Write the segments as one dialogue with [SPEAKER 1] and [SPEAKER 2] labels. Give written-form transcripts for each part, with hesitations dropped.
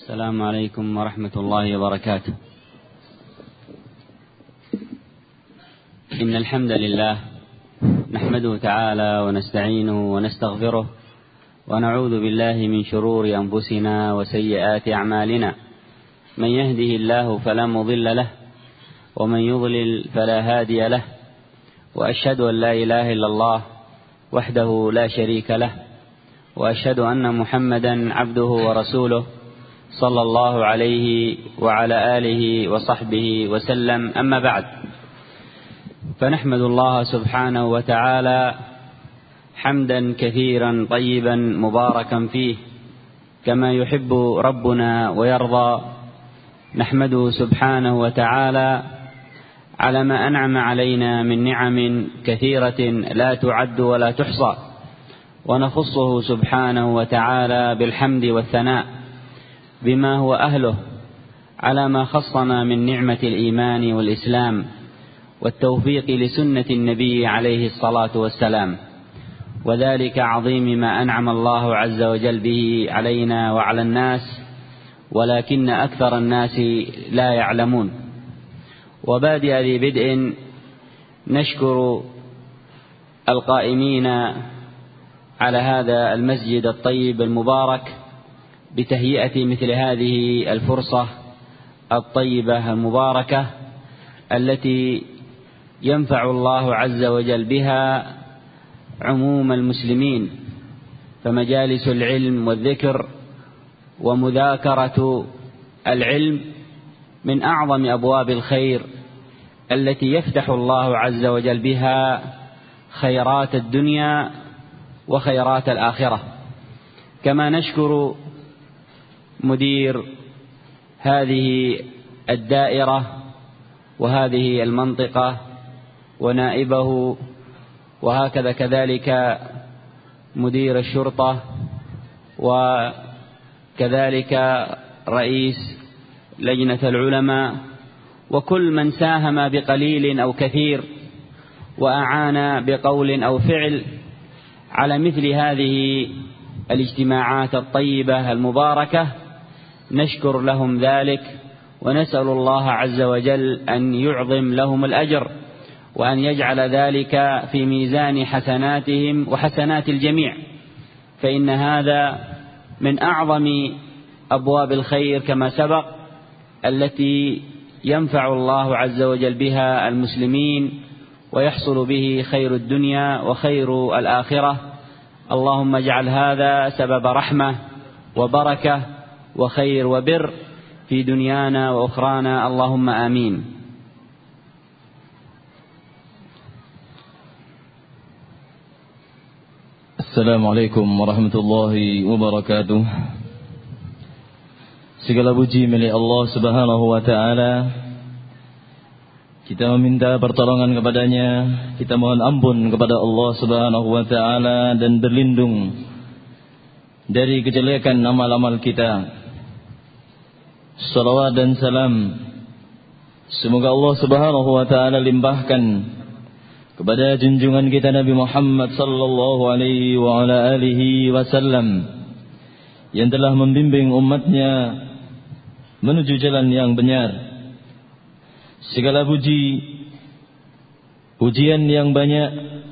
[SPEAKER 1] السلام عليكم ورحمة الله وبركاته. إن الحمد لله نحمده تعالى ونستعينه ونستغفره ونعوذ بالله من شرور أنفسنا وسيئات أعمالنا. من يهده الله فلا مضل له ومن يضلل فلا هادي له، وأشهد أن لا إله إلا الله وحده لا شريك له، وأشهد أن محمدا عبده ورسوله صلى الله عليه وعلى آله وصحبه وسلم. أما بعد، فنحمد الله سبحانه وتعالى حمدا كثيرا طيبا مباركا فيه كما يحب ربنا ويرضى. نحمده سبحانه وتعالى على ما أنعم علينا من نعم كثيرة لا تعد ولا تحصى، ونخصه سبحانه وتعالى بالحمد والثناء بما هو أهله على ما خصنا من نعمة الإيمان والإسلام والتوفيق لسنة النبي عليه الصلاة والسلام، وذلك عظيم ما أنعم الله عز وجل به علينا وعلى الناس، ولكن أكثر الناس لا يعلمون. وبادئ ذي بدء نشكر القائمين على هذا المسجد الطيب المبارك بتهيئة مثل هذه الفرصة الطيبة المباركة التي ينفع الله عز وجل بها عموم المسلمين، فمجالس العلم والذكر ومذاكرة العلم من أعظم أبواب الخير التي يفتح الله عز وجل بها خيرات الدنيا وخيرات الآخرة. كما نشكر مدير هذه الدائرة وهذه المنطقة ونائبه، وهكذا كذلك مدير الشرطة، وكذلك رئيس لجنة العلماء، وكل من ساهم بقليل أو كثير وأعان بقول أو فعل على مثل هذه الاجتماعات الطيبة المباركة. نشكر لهم ذلك ونسأل الله عز وجل أن يعظم لهم الأجر، وأن يجعل ذلك في ميزان حسناتهم وحسنات الجميع، فإن هذا من أعظم أبواب الخير كما سبق التي ينفع الله عز وجل بها المسلمين ويحصل به خير الدنيا وخير الآخرة. اللهم اجعل هذا سبب رحمة وبركة وخير وبر في دنيانا وأخرانا، اللهم آمين.
[SPEAKER 2] Assalamualaikum warahmatullahi wabarakatuh. Segala puji milik Allah Subhanahu wa taala. Kita meminta pertolongan kepadanya, kita mohon ampun kepada Allah Subhanahu wa taala dan berlindung dari kejelekan amal-amal kita. Salawat dan salam semoga Allah Subhanahu wa taala limpahkan kepada junjungan kita Nabi Muhammad sallallahu alaihi wa ala alihi wasallam yang telah membimbing umatnya menuju jalan yang benar. Segala pujian yang banyak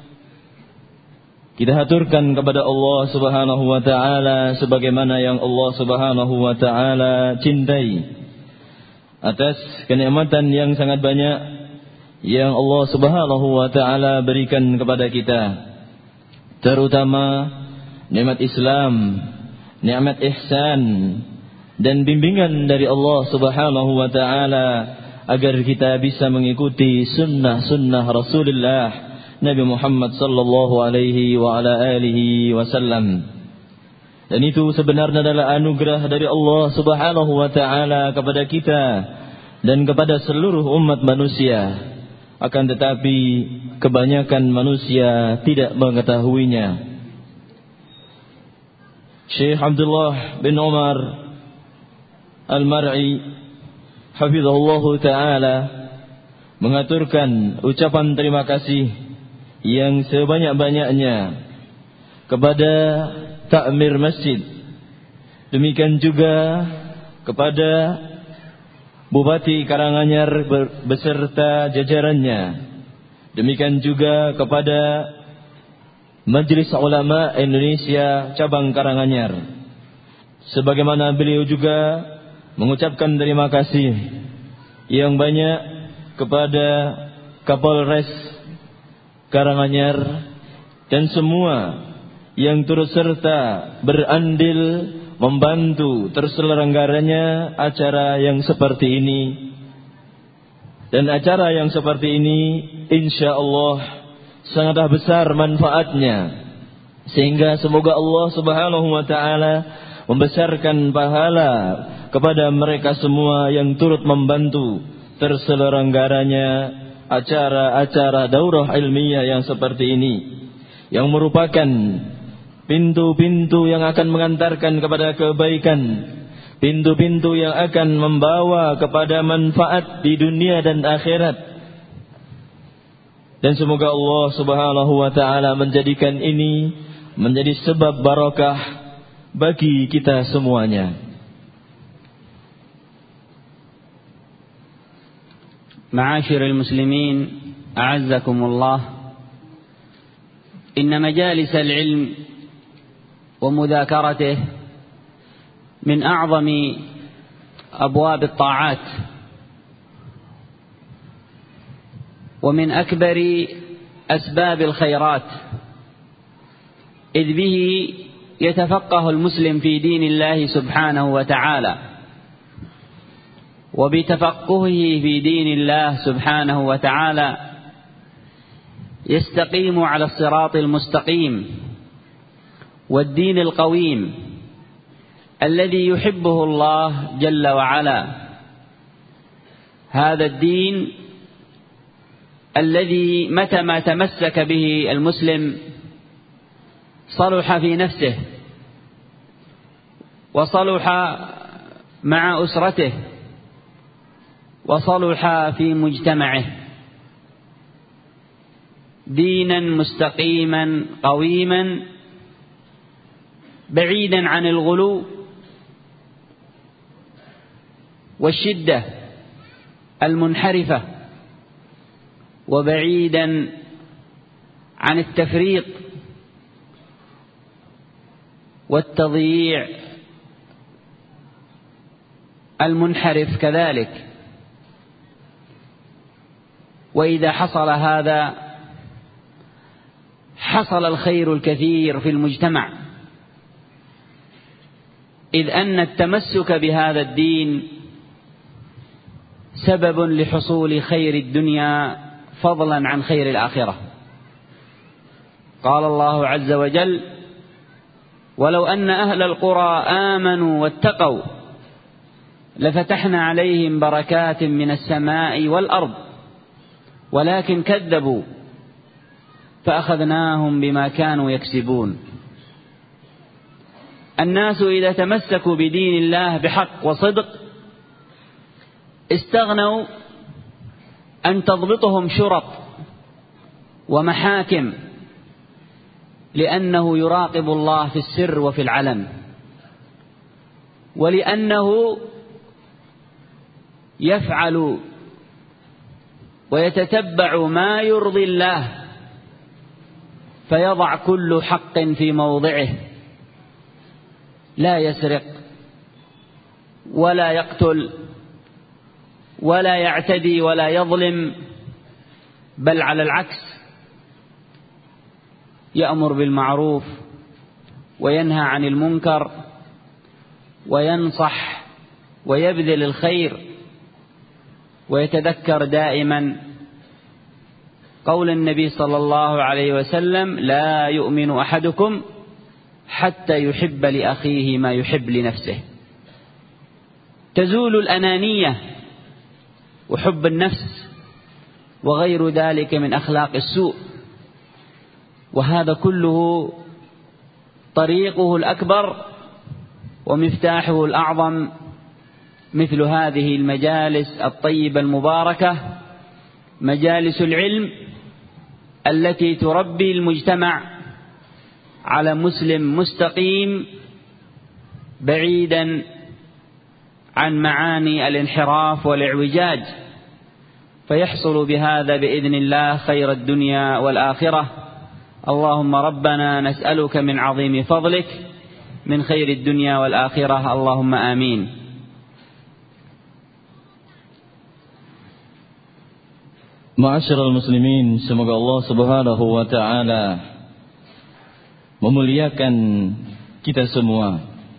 [SPEAKER 2] kita haturkan kepada Allah Subhanahu wa taala sebagaimana yang Allah Subhanahu wa taala cintai, atas kenikmatan yang sangat banyak yang Allah Subhanahu wa taala berikan kepada kita, terutama nikmat Islam, nikmat ihsan dan bimbingan dari Allah Subhanahu wa taala agar kita bisa mengikuti sunnah Rasulullah Nabi Muhammad sallallahu alaihi wa ala alihi wasallam. Dan itu sebenarnya adalah anugerah dari Allah Subhanahu wa taala kepada kita dan kepada seluruh umat manusia. Akan tetapi kebanyakan manusia tidak mengetahuinya. Syekh Abdullah bin Umar Al-Mar'i hafizahullahu ta'ala mengaturkan ucapan terima kasih yang sebanyak-banyaknya kepada takmir masjid, demikian juga kepada Bupati Karanganyar beserta jajarannya. Demikian juga kepada Majelis Ulama Indonesia Cabang Karanganyar. Sebagaimana beliau juga mengucapkan terima kasih yang banyak kepada Kapolres Karanganyar dan semua yang turut serta berandil membantu terselenggaranya acara yang seperti ini. Dan acara yang seperti ini insyaallah sangatlah besar manfaatnya, sehingga semoga Allah Subhanahu wa taala membesarkan pahala kepada mereka semua yang turut membantu terselenggaranya acara-acara daurah ilmiah yang seperti ini, yang merupakan pintu-pintu yang akan mengantarkan kepada kebaikan, pintu-pintu yang akan membawa kepada manfaat di dunia dan akhirat. Dan semoga Allah Subhanahu wa taala menjadikan ini menjadi sebab barakah bagi kita semuanya.
[SPEAKER 1] Ma'asyiral muslimin, a'azzakumullah. Inna majalis al-ilm ومذاكرته من أعظم أبواب الطاعات ومن أكبر أسباب الخيرات، إذ به يتفقه المسلم في دين الله سبحانه وتعالى، وبتفقهه في دين الله سبحانه وتعالى يستقيم على الصراط المستقيم والدين القويم الذي يحبه الله جل وعلا. هذا الدين الذي متى ما تمسك به المسلم صلح في نفسه وصلح مع أسرته وصلح في مجتمعه، دينا مستقيما قويما بعيدا عن الغلو والشدة المنحرفة، وبعيدا عن التفريط والتضييع المنحرف كذلك. وإذا حصل هذا حصل الخير الكثير في المجتمع، إذ أن التمسك بهذا الدين سبب لحصول خير الدنيا فضلا عن خير الآخرة. قال الله عز وجل: ولو أن أهل القرى آمنوا واتقوا لفتحنا عليهم بركات من السماء والأرض ولكن كذبوا فأخذناهم بما كانوا يكسبون. الناس إذا تمسكوا بدين الله بحق وصدق استغنوا أن تضبطهم شرط ومحاكم، لأنه يراقب الله في السر وفي العلن، ولأنه يفعل ويتتبع ما يرضي الله، فيضع كل حق في موضعه، لا يسرق ولا يقتل ولا يعتدي ولا يظلم، بل على العكس يأمر بالمعروف وينهى عن المنكر وينصح ويبذل الخير، ويتذكر دائما قول النبي صلى الله عليه وسلم: لا يؤمن أحدكم حتى يحب لأخيه ما يحب لنفسه. تزول الأنانية وحب النفس وغير ذلك من أخلاق السوء، وهذا كله طريقه الأكبر ومفتاحه الأعظم مثل هذه المجالس الطيبة المباركة، مجالس العلم التي تربي المجتمع على مسلم مستقيم بعيدا عن معاني الانحراف والاعوجاج، فيحصل بهذا بإذن الله خير الدنيا والآخرة. اللهم ربنا نسألك من عظيم فضلك من خير الدنيا والآخرة، اللهم آمين.
[SPEAKER 2] Ma'asyiral muslimin, semoga Allah Subhanahu wa taala memuliakan kita semua.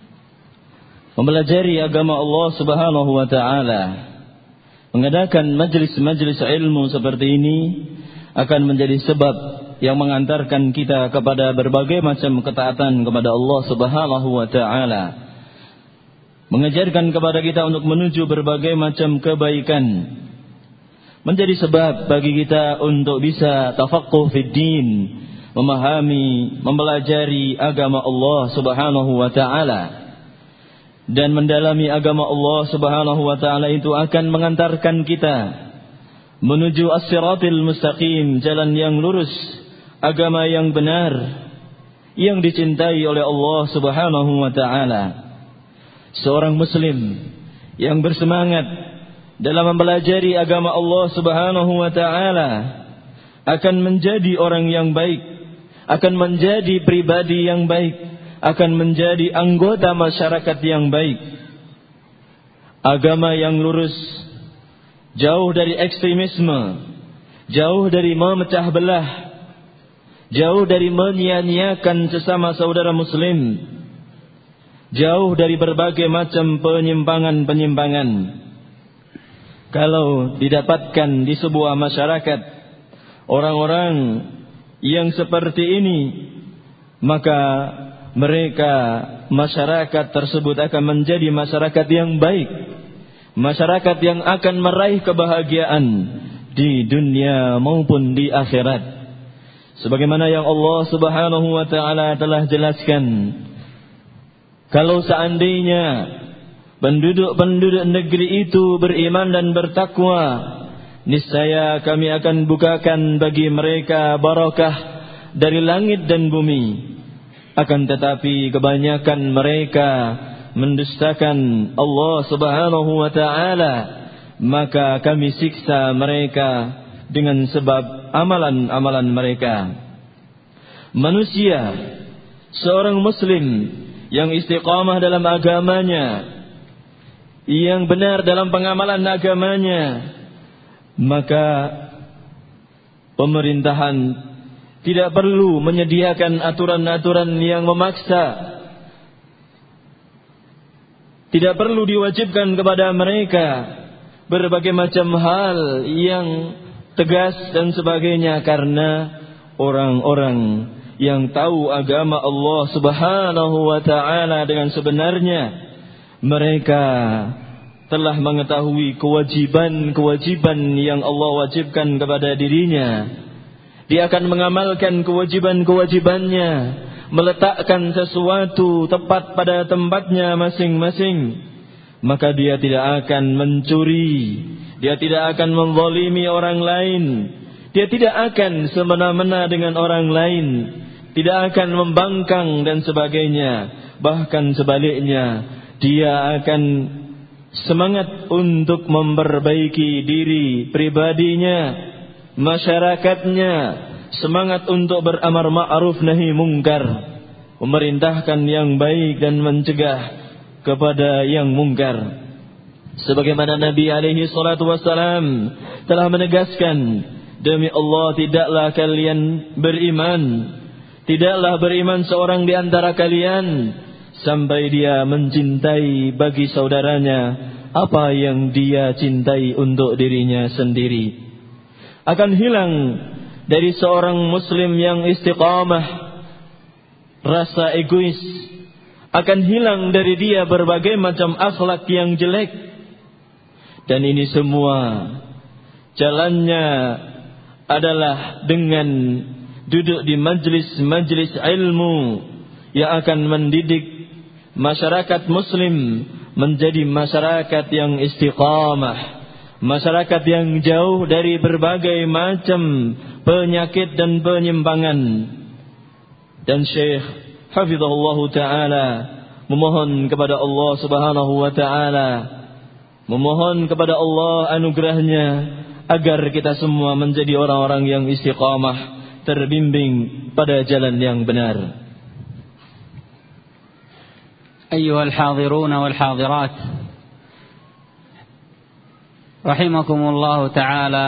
[SPEAKER 2] Mempelajari agama Allah Subhanahu wa taala, mengadakan majlis-majlis ilmu seperti ini akan menjadi sebab yang mengantarkan kita kepada berbagai macam ketaatan kepada Allah Subhanahu wa taala. Mengajarkan kepada kita untuk menuju berbagai macam kebaikan. Menjadi sebab bagi kita untuk bisa tafaqquh fid din, memahami, mempelajari agama Allah Subhanahu wa taala. Dan mendalami agama Allah Subhanahu wa taala itu akan mengantarkan kita menuju as-siratil mustaqim, jalan yang lurus, agama yang benar, yang dicintai oleh Allah Subhanahu wa taala. Seorang muslim yang bersemangat dalam mempelajari agama Allah Subhanahu wa taala akan menjadi orang yang baik, akan menjadi pribadi yang baik, akan menjadi anggota masyarakat yang baik. Agama yang lurus, jauh dari ekstremisme, jauh dari memecah belah, jauh dari menyia-nyiakan sesama saudara muslim, jauh dari berbagai macam penyimpangan-penyimpangan. Kalau didapatkan di sebuah masyarakat orang-orang yang seperti ini, maka mereka, masyarakat tersebut akan menjadi masyarakat yang baik, masyarakat yang akan meraih kebahagiaan di dunia maupun di akhirat. Sebagaimana yang Allah Subhanahu wa taala telah jelaskan, kalau seandainya penduduk-penduduk negeri itu beriman dan bertakwa, niscaya kami akan bukakan bagi mereka barakah dari langit dan bumi. Akan tetapi kebanyakan mereka mendustakan Allah Subhanahu wa taala, maka kami siksa mereka dengan sebab amalan-amalan mereka. Manusia, seorang muslim yang istiqamah dalam agamanya, yang benar dalam pengamalan agamanya, maka pemerintahan tidak perlu menyediakan aturan-aturan yang memaksa, tidak perlu diwajibkan kepada mereka berbagai macam hal yang tegas dan sebagainya, karena orang-orang yang tahu agama Allah Subhanahu wa taala dengan sebenarnya, mereka telah mengetahui kewajiban-kewajiban yang Allah wajibkan kepada dirinya. Dia akan mengamalkan kewajiban-kewajibannya, meletakkan sesuatu tepat pada tempatnya masing-masing. Maka dia tidak akan mencuri, dia tidak akan menzalimi orang lain, dia tidak akan semena-mena dengan orang lain, tidak akan membangkang dan sebagainya. Bahkan sebaliknya, dia akan semangat untuk memperbaiki diri pribadinya, masyarakatnya, semangat untuk beramar ma'ruf nahi mungkar, memerintahkan yang baik dan mencegah kepada yang mungkar. Sebagaimana Nabi alaihi salatu wassalam telah menegaskan, demi Allah tidaklah kalian beriman, tidaklah beriman seorang di antara kalian sampai dia mencintai bagi saudaranya apa yang dia cintai untuk dirinya sendiri. Akan hilang dari seorang muslim yang istiqamah rasa egois, akan hilang dari dia berbagai macam akhlak yang jelek. Dan ini semua jalannya adalah dengan duduk di majlis-majlis ilmu yang akan mendidik masyarakat muslim menjadi masyarakat yang istiqamah, masyarakat yang jauh dari berbagai macam penyakit dan penyimpangan. Dan Syekh hafizahullah ta'ala memohon kepada Allah Subhanahu wa ta'ala memohon kepada Allah anugerahnya agar kita semua menjadi orang-orang yang istiqamah, terbimbing pada jalan yang benar.
[SPEAKER 1] أيها الحاضرون والحاضرات رحمكم الله تعالى،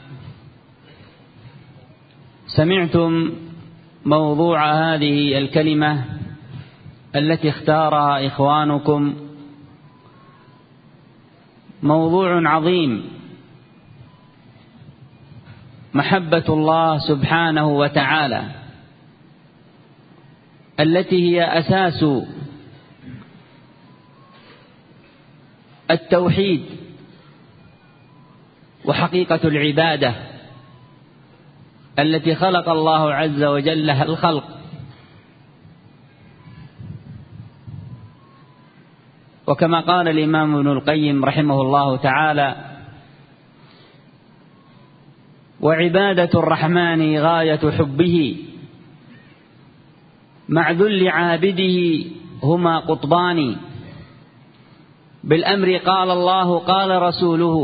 [SPEAKER 1] سمعتم موضوع هذه الكلمة التي اختارها إخوانكم، موضوع عظيم، محبة الله سبحانه وتعالى التي هي أساس التوحيد وحقيقة العبادة التي خلق الله عز وجل الخلق. وكما قال الإمام ابن القيم رحمه الله تعالى: وعبادة الرحمن غاية حبه مع ذل عابده هما قطبان، بالأمر قال الله قال رسوله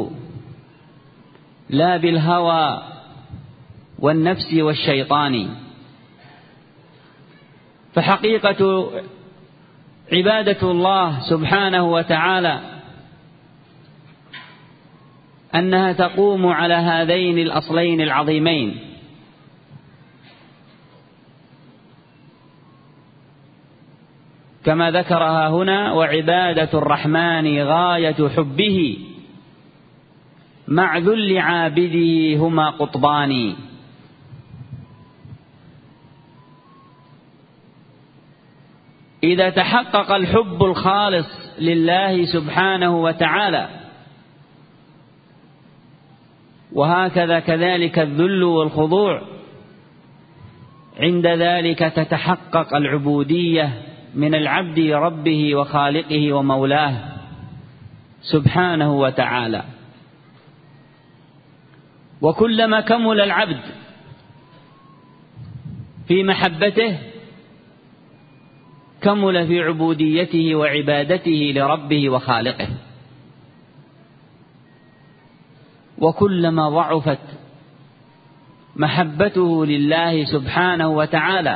[SPEAKER 1] لا بالهوى والنفس والشيطان. فحقيقة عبادة الله سبحانه وتعالى أنها تقوم على هذين الأصلين العظيمين، كما ذكرها هنا: وعبادة الرحمن غاية حبه مع ذل عابده هما قطبان. إذا تحقق الحب الخالص لله سبحانه وتعالى، وهكذا كذلك الذل والخضوع، عند ذلك تتحقق العبودية من العبد لربه وخالقه ومولاه سبحانه وتعالى. وكلما كمل العبد في محبته كمل في عبوديته وعبادته لربه وخالقه، وكلما ضعفت محبته لله سبحانه وتعالى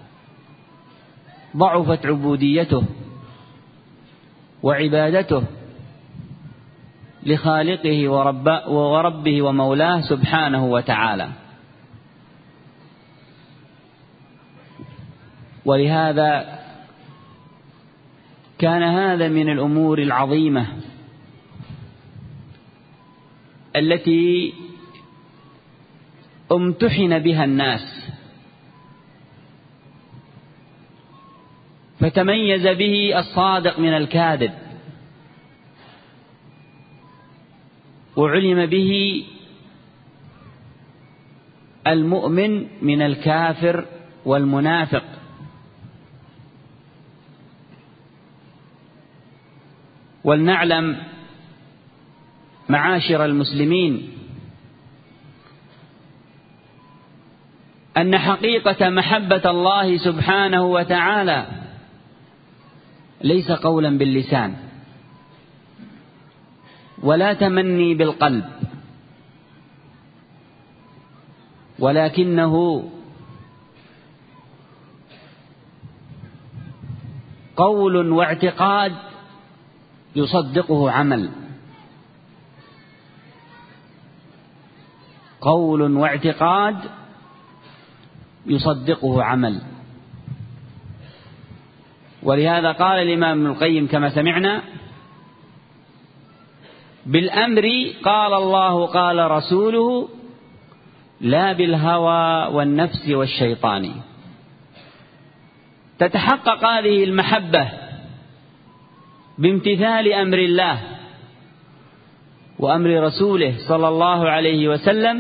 [SPEAKER 1] ضعفت عبوديته وعبادته لخالقه وربه ومولاه سبحانه وتعالى. ولهذا كان هذا من الأمور العظيمة التي امتحن بها الناس، فتميز به الصادق من الكاذب، وعلم به المؤمن من الكافر والمنافق. ولنعلم معاشر المسلمين أن حقيقة محبة الله سبحانه وتعالى ليس قولا باللسان ولا تمني بالقلب، ولكنه قول واعتقاد يصدقه عمل، قول واعتقاد يصدقه عمل. ولهذا قال الإمام ابن القيم كما سمعنا: بالأمر قال الله قال رسوله لا بالهوى والنفس والشيطان. تتحقق هذه المحبة بامتثال أمر الله وأمر رسوله صلى الله عليه وسلم،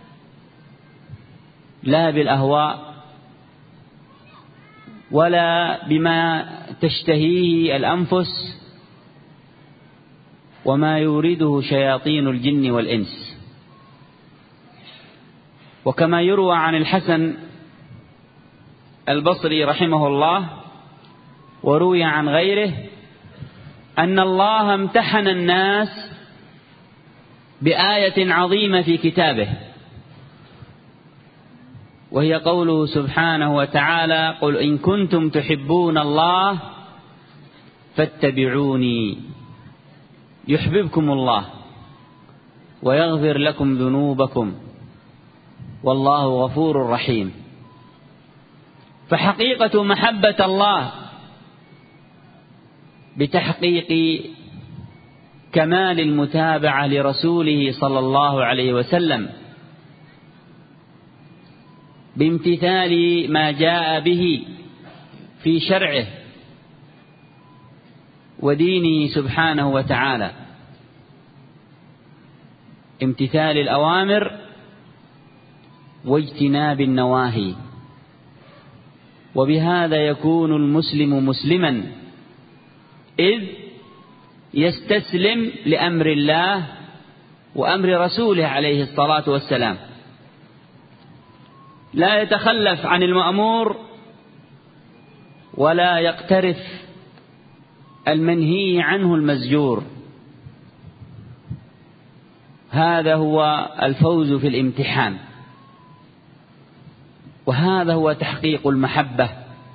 [SPEAKER 1] لا بالأهواء ولا بما تشتهيه الأنفس وما يورده شياطين الجن والإنس. وكما يروى عن الحسن البصري رحمه الله وروي عن غيره أن الله امتحن الناس بآية عظيمة في كتابه، وهي قوله سبحانه وتعالى: قل إن كنتم تحبون الله فاتبعوني يحببكم الله ويغفر لكم ذنوبكم والله غفور رحيم. فحقيقة محبة الله بتحقيق كمال المتابعة لرسوله صلى الله عليه وسلم، بامتثال ما جاء به في شرعه ودينه سبحانه وتعالى، امتثال الأوامر واجتناب النواهي. وبهذا يكون المسلم مسلما، إذ يستسلم لأمر الله وأمر رسوله عليه الصلاة والسلام، لا يتخلف عن المأمور ولا يقترف المنهي عنه المزجور. هذا هو الفوز في الامتحان، وهذا هو تحقيق المحبة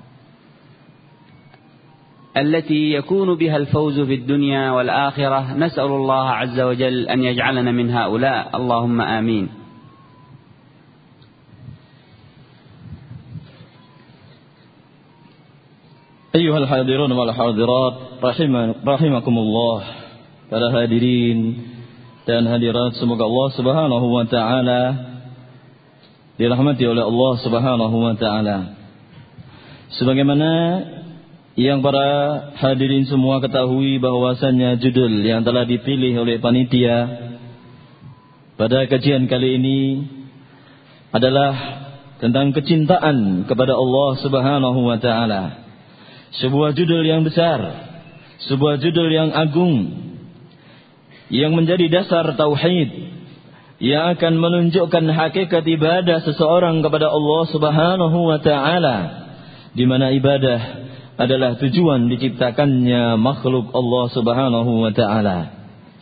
[SPEAKER 1] التي يكون بها الفوز في الدنيا والآخرة. نسأل الله عز وجل أن يجعلنا من هؤلاء، اللهم آمين.
[SPEAKER 2] Ayyuhal hadirun wal hadirat rahimakumullah. Para hadirin dan hadirat, semoga Allah Subhanahu wa taala dirahmati oleh Allah Subhanahu wa taala. Sebagaimana yang para hadirin semua ketahui bahwasannya judul yang telah dipilih oleh panitia pada kajian kali ini adalah tentang kecintaan kepada Allah Subhanahu wa taala. Sebuah judul yang besar, sebuah judul yang agung, yang menjadi dasar tauhid, yang akan menunjukkan hakikat ibadah seseorang kepada Allah Subhanahu wa taala, di mana ibadah adalah tujuan diciptakannya makhluk Allah Subhanahu wa taala.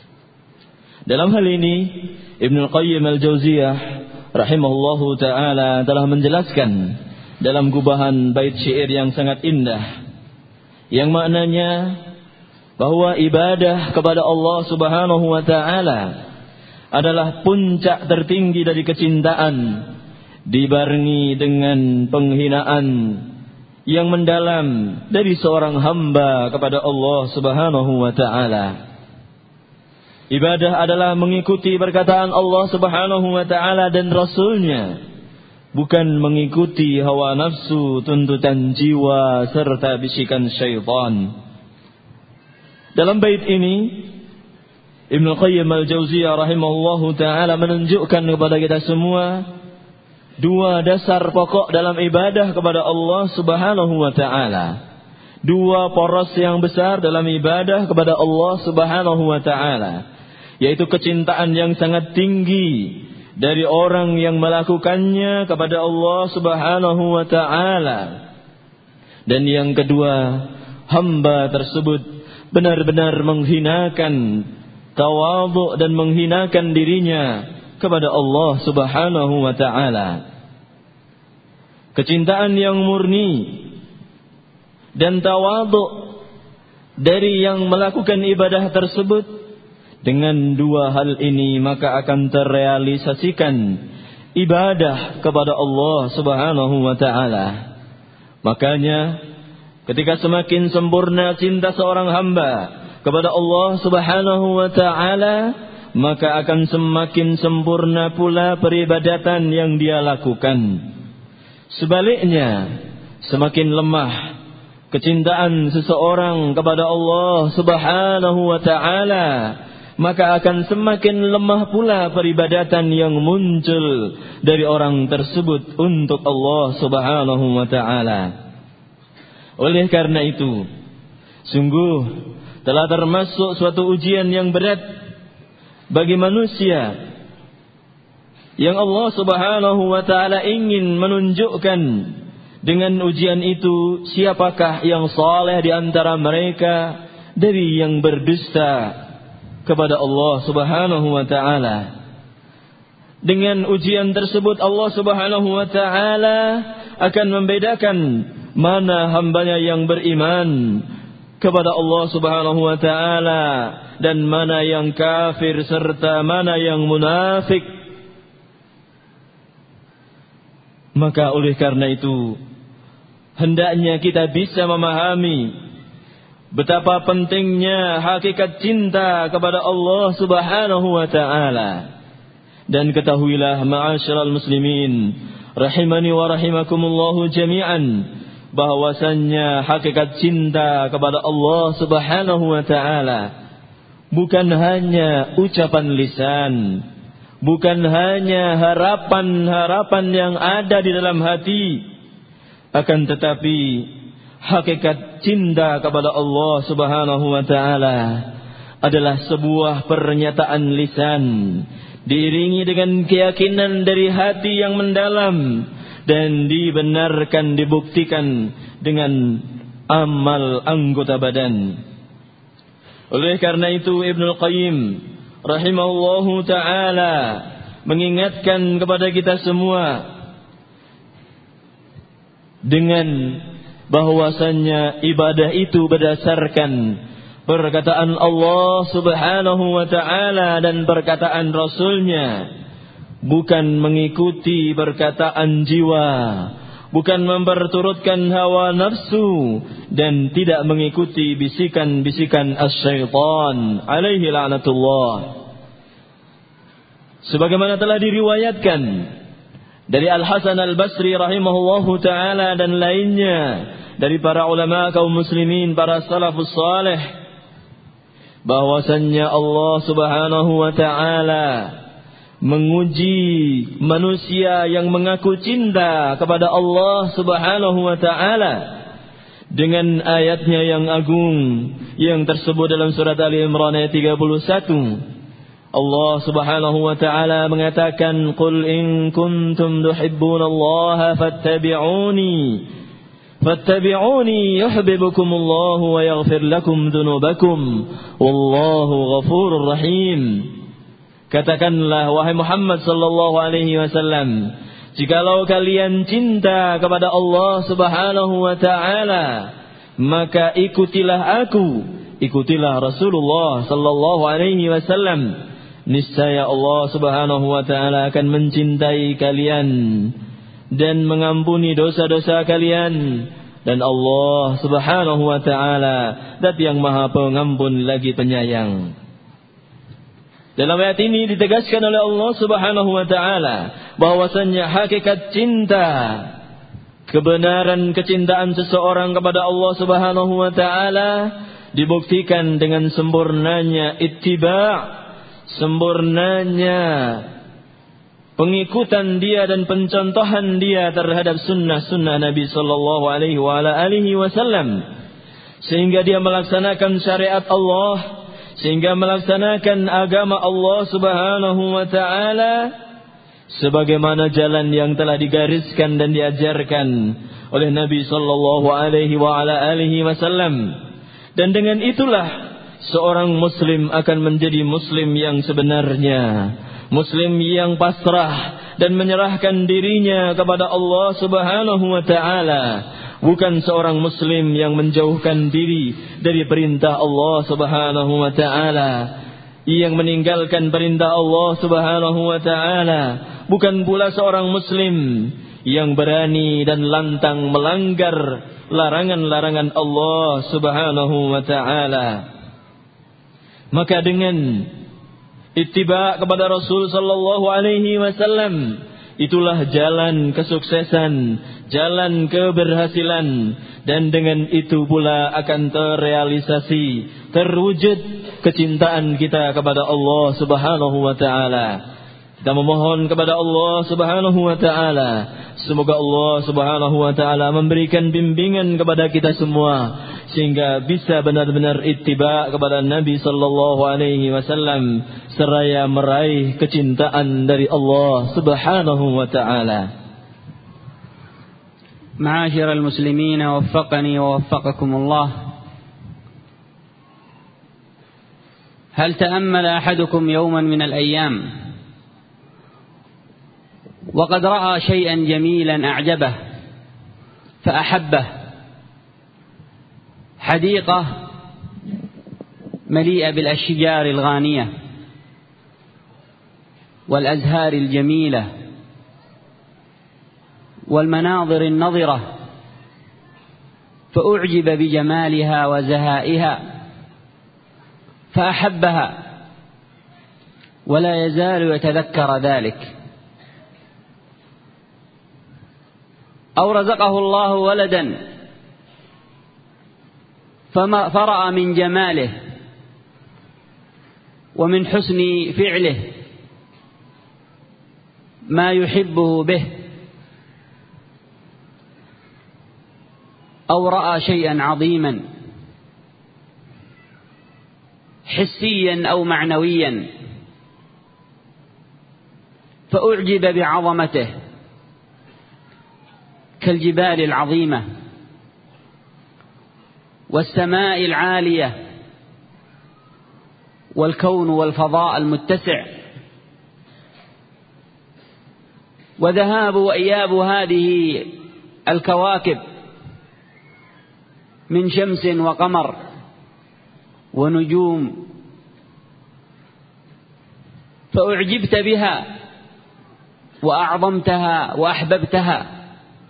[SPEAKER 2] Dalam hal ini Ibnu Qayyim al-Jauziyah rahimahullahu taala telah menjelaskan dalam gubahan bait syair yang sangat indah, yang maknanya bahwa ibadah kepada Allah Subhanahu wa taala adalah puncak tertinggi dari kecintaan, dibarengi dengan penghinaan yang mendalam dari seorang hamba kepada Allah Subhanahu wa taala. Ibadah adalah mengikuti perkataan Allah Subhanahu wa taala dan Rasulnya, bukan mengikuti hawa nafsu, tuntutan jiwa serta bisikan syaitan. Dalam bait ini Ibnu Qayyim al-Jauziyah rahimahullahu taala menunjukkan kepada kita semua dua dasar pokok dalam ibadah kepada Allah Subhanahu wa taala. Dua poros yang besar dalam ibadah kepada Allah Subhanahu wa taala, yaitu kecintaan yang sangat tinggi dari orang yang melakukannya kepada Allah Subhanahu wa taala. Dan yang kedua, hamba tersebut benar-benar menghinakan tawadhu dan menghinakan dirinya kepada Allah Subhanahu wa taala. Kecintaan yang murni dan tawadhu dari yang melakukan ibadah tersebut, dengan dua hal ini maka akan terrealisasikan ibadah kepada Allah Subhanahu wa taala. Makanya ketika semakin sempurna cinta seorang hamba kepada Allah Subhanahu wa taala, maka akan semakin sempurna pula peribadatan yang dia lakukan. Sebaliknya, semakin lemah kecintaan seseorang kepada Allah Subhanahu wa taala, maka akan semakin lemah pula peribadatan yang muncul dari orang tersebut untuk Allah Subhanahu wa taala. Oleh karena itu, sungguh telah termasuk suatu ujian yang berat bagi manusia, yang Allah Subhanahu wa taala ingin menunjukkan dengan ujian itu siapakah yang saleh di antara mereka dari yang berdusta, kepada Allah Subhanahu wa taala. Dengan ujian tersebut Allah Subhanahu wa taala akan membedakan mana hambanya yang beriman kepada Allah Subhanahu wa taala dan mana yang kafir serta mana yang munafik. Maka oleh karena itu hendaknya kita bisa memahami betapa pentingnya hakikat cinta kepada Allah Subhanahu wa taala. Dan ketahuilah ma'asyiral muslimin rahimani wa rahimakumullahu jami'an, bahwasannya hakikat cinta kepada Allah Subhanahu wa taala bukan hanya ucapan lisan, bukan hanya harapan-harapan yang ada di dalam hati, akan tetapi hakikat cinta kepada Allah Subhanahu wa taala adalah sebuah pernyataan lisan diiringi dengan keyakinan dari hati yang mendalam dan dibenarkan, dibuktikan dengan amal anggota badan. Oleh karena itu Ibnul Qayyim rahimahullahu ta'ala mengingatkan kepada kita semua dengan bahwasannya ibadah itu berdasarkan perkataan Allah Subhanahu wa ta'ala dan perkataan Rasulnya, bukan mengikuti perkataan jiwa, bukan memperturutkan hawa nafsu, dan tidak mengikuti bisikan-bisikan as-syaitan alaihi la'natullah. Sebagaimana telah diriwayatkan dari Al-Hasan Al-Basri rahimahullahu ta'ala dan lainnya dari para ulama kaum muslimin, para salafus salih, bahwasannya Allah Subhanahu wa ta'ala menguji manusia yang mengaku cinta kepada Allah Subhanahu wa ta'ala dengan ayatnya yang agung yang tersebut dalam surat Ali Imran ayat 31. Allah Subhanahu wa ta'ala mengatakan, "Qul in kuntum tuhibbunallaha fattabi'uni yuhibbukumullahu wa yaghfir lakum dzunubakum wallahu ghafurur rahim." Katakanlah wahai Muhammad sallallahu alaihi wasallam, jikalau kalian cinta kepada Allah Subhanahu wa taala, maka ikutilah aku, ikutilah Rasulullah sallallahu alaihi wasallam. Niscaya Allah Subhanahu wa taala akan mencintai kalian dan mengampuni dosa-dosa kalian, dan Allah Subhanahu wa taala zat yang Maha Pengampun lagi penyayang. Dalam ayat ini ditegaskan oleh Allah Subhanahu wa taala bahwasannya hakikat cinta, kebenaran kecintaan seseorang kepada Allah Subhanahu wa taala dibuktikan dengan sempurnanya ittiba', sempurnanya pengikutan dia dan pencontohan dia terhadap sunnah-sunnah Nabi sallallahu alaihi wasallam, sehingga dia melaksanakan syariat Allah, sehingga melaksanakan agama Allah Subhanahu wa taala sebagaimana jalan yang telah digariskan dan diajarkan oleh Nabi sallallahu alaihi wasallam. Dan dengan itulah seorang muslim akan menjadi muslim yang sebenarnya, muslim yang pasrah dan menyerahkan dirinya kepada Allah Subhanahu wa taala, bukan seorang muslim yang menjauhkan diri dari perintah Allah Subhanahu wa taala, yang meninggalkan perintah Allah Subhanahu wa taala, bukan pula seorang muslim yang berani dan lantang melanggar larangan-larangan Allah Subhanahu wa taala. Maka dengan ittiba' kepada Rasul sallallahu alaihi wasallam, itulah jalan kesuksesan, jalan keberhasilan, dan dengan itu pula akan terrealisasi, terwujud kecintaan kita kepada Allah Subhanahu wa taala. Kita memohon kepada Allah Subhanahu wa taala, semoga Allah Subhanahu wa taala memberikan bimbingan kepada kita semua sehingga bisa benar-benar ittiba' kepada Nabi sallallahu alaihi wasallam seraya meraih kecintaan dari Allah Subhanahu wa taala.
[SPEAKER 1] Ma'asyiral muslimin, waffaqani wa waffaqakumullah. هل تأمل أحدكم يوما من الأيام وقد رأى شيئا جميلا أعجبه فأحبه، حديقة مليئة بالأشجار الغانية والأزهار الجميلة والمناظر النضرة، فأعجب بجمالها وزهائها فأحبها ولا يزال يتذكر ذلك. أو رزقه الله ولدا فرأى من جماله ومن حسن فعله ما يحبه به، أو رأى شيئا عظيما حسيا أو معنويا فأعجب بعظمته كالجبال العظيمة والسماء العالية والكون والفضاء المتسع وذهاب وإياب هذه الكواكب من شمس وقمر ونجوم، فأعجبت بها وأعظمتها وأحببتها،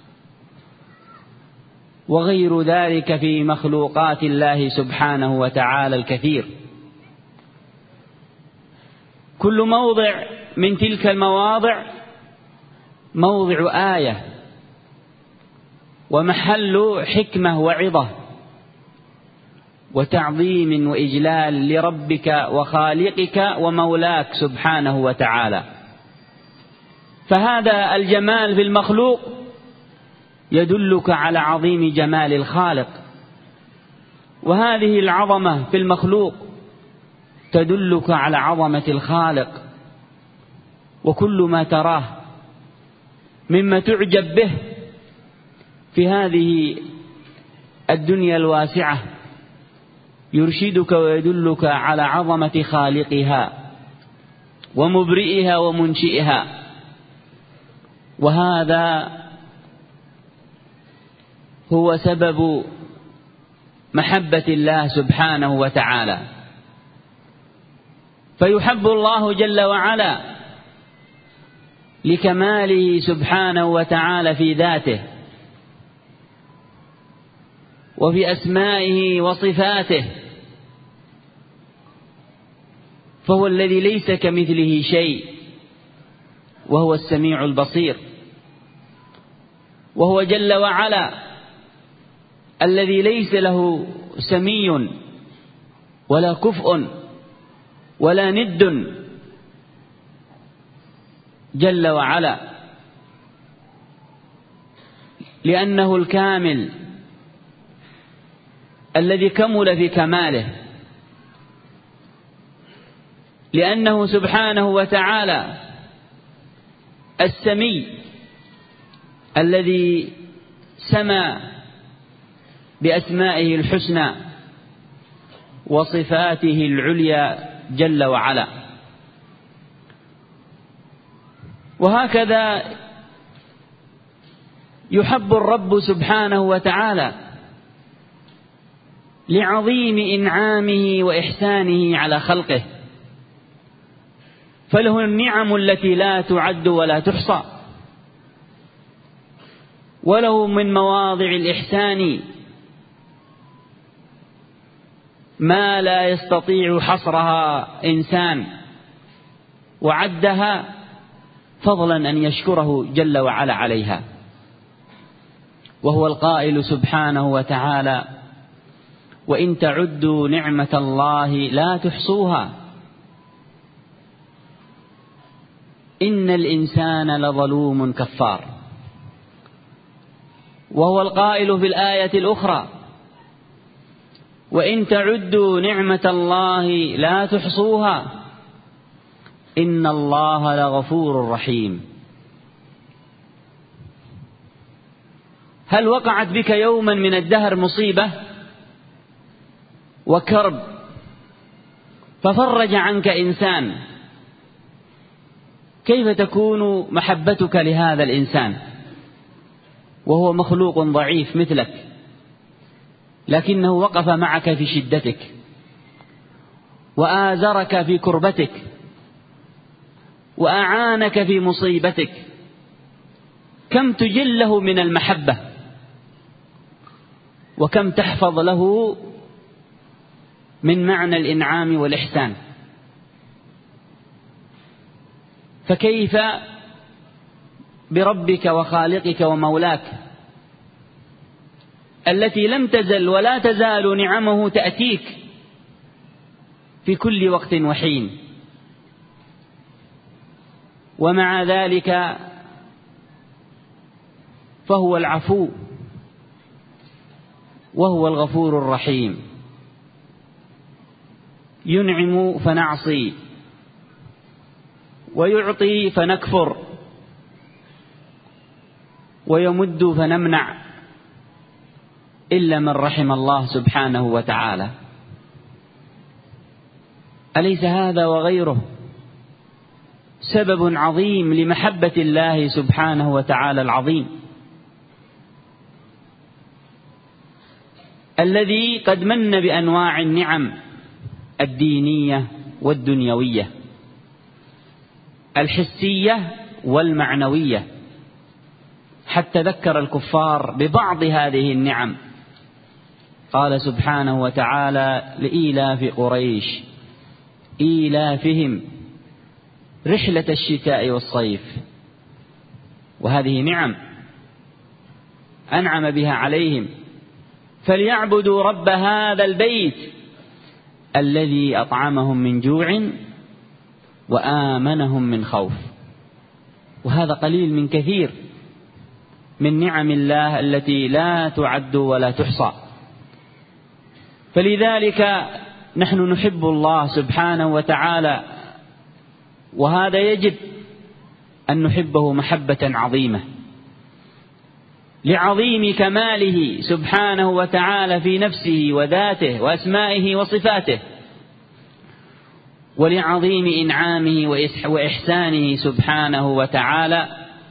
[SPEAKER 1] وغير ذلك في مخلوقات الله سبحانه وتعالى الكثير. كل موضع من تلك المواضع موضع آية ومحل حكمة وعظة وتعظيم وإجلال لربك وخالقك ومولاك سبحانه وتعالى. فهذا الجمال في المخلوق يدلك على عظيم جمال الخالق، وهذه العظمة في المخلوق تدلك على عظمة الخالق. وكل ما تراه مما تعجب به في هذه الدنيا الواسعة يرشدك ويدلك على عظمة خالقها ومبرئها ومنشئها، وهذا هو سبب محبة الله سبحانه وتعالى. فيحب الله جل وعلا لكماله سبحانه وتعالى في ذاته وفي أسمائه وصفاته، فهو الذي ليس كمثله شيء وهو السميع البصير، وهو جل وعلا الذي ليس له سمي ولا كفء ولا ند جل وعلا، لأنه الكامل الذي كمل في كماله، لأنه سبحانه وتعالى السمي الذي سمى بأسمائه الحسنى وصفاته العليا جل وعلا. وهكذا يحب الرب سبحانه وتعالى لعظيم إنعامه وإحسانه على خلقه، فله النعم التي لا تعد ولا تحصى، وله من مواضع الإحسان ما لا يستطيع حصرها إنسان وعدها، فضلا أن يشكره جل وعلا عليها. وهو القائل سبحانه وتعالى: وإن تعدوا نعمة الله لا تحصوها إن الإنسان لظلوم كفار. وهو القائل في الآية الأخرى: وإن تعدوا نعمة الله لا تحصوها إن الله لغفور رحيم. هل وقعت بك يوما من الدهر مصيبة وكرب ففرج عنك إنسان، كيف تكون محبتك لهذا الإنسان وهو مخلوق ضعيف مثلك، لكنه وقف معك في شدتك وآزرك في كربتك وأعانك في مصيبتك؟ كم تجله من المحبة وكم تحفظ له من معنى الإنعام والإحسان. فكيف بربك وخالقك ومولاك التي لم تزل ولا تزال نعمه تأتيك في كل وقت وحين، ومع ذلك فهو العفو وهو الغفور الرحيم، ينعم فنعصي ويعطي فنكفر ويمد فنمنع، إلا من رحم الله سبحانه وتعالى. أليس هذا وغيره سبب عظيم لمحبة الله سبحانه وتعالى العظيم، الذي قد من بأنواع النعم الدينية والدنيوية، الحسية والمعنوية، حتى ذكر الكفار ببعض هذه النعم. قال سبحانه وتعالى: لإيلاف قريش إيلافهم رحلة الشتاء والصيف. وهذه نعم أنعم بها عليهم، فليعبدوا رب هذا البيت الذي أطعمهم من جوع وآمنهم من خوف. وهذا قليل من كثير من نعم الله التي لا تعد ولا تحصى. فلذلك نحن نحب الله سبحانه وتعالى، وهذا يجب أن نحبه محبة عظيمة لعظيم كماله سبحانه وتعالى في نفسه وذاته وأسمائه وصفاته، ولعظيم إنعامه وإحسانه سبحانه وتعالى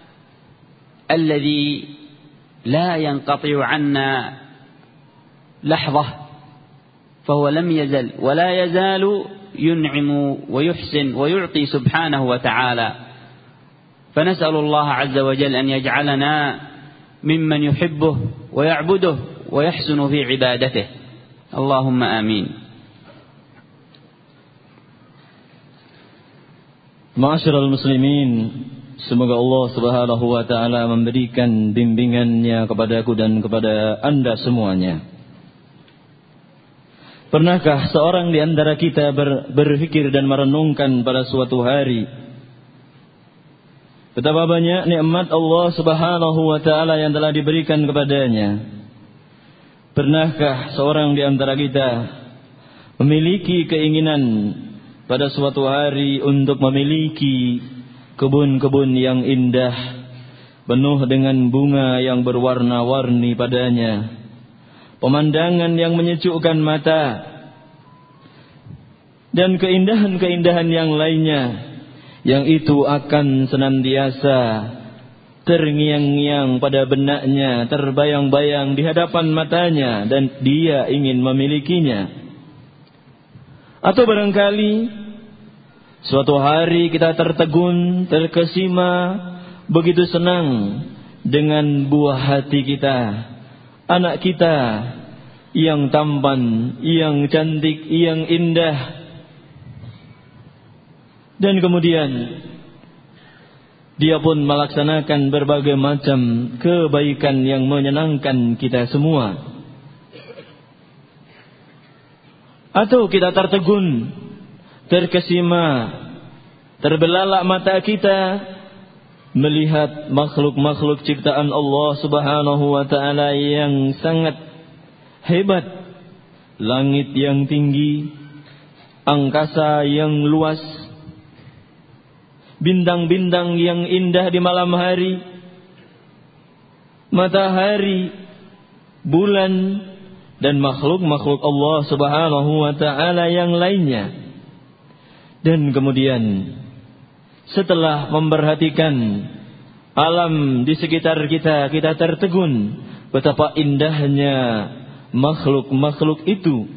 [SPEAKER 1] الذي لا ينقطع عنا لحظة، فهو لم يزل ولا يزال ينعم ويحسن ويعطي سبحانه وتعالى. فنسأل الله عز وجل أن يجعلنا ممن يحبه ويعبده ويحسن في عبادته، اللهم آمين.
[SPEAKER 2] Ma'asyiral muslimin, semoga Allah Subhanahu wa taala memberikan bimbingannya kepadaku dan kepada Anda semuanya. Pernahkah seorang di antara kita berpikir dan merenungkan pada suatu hari betapa banyak nikmat Allah Subhanahu wa taala yang telah diberikan kepadanya? Pernahkah seorang di antara kita memiliki keinginan pada suatu hari untuk memiliki kebun-kebun yang indah, penuh dengan bunga yang berwarna-warni padanya, pemandangan yang menyejukkan mata, dan keindahan-keindahan yang lainnya, yang itu akan senantiasa terngiang-ngiang pada benaknya, terbayang-bayang di hadapan matanya, dan dia ingin memilikinya. Atau barangkali suatu hari kita tertegun, terkesima, begitu senang dengan buah hati kita, anak kita yang tampan, yang cantik, yang indah, dan kemudian dia pun melaksanakan berbagai macam kebaikan yang menyenangkan kita semua. Atau kita tertegun, terkesima, terbelalak mata kita melihat makhluk-makhluk ciptaan Allah Subhanahu wa taala yang sangat hebat, langit yang tinggi, angkasa yang luas, bintang-bintang yang indah di malam hari, matahari, bulan, dan makhluk-makhluk Allah Subhanahu wa taala yang lainnya. Dan kemudian setelah memperhatikan alam di sekitar kita, kita tertegun betapa indahnya makhluk-makhluk itu.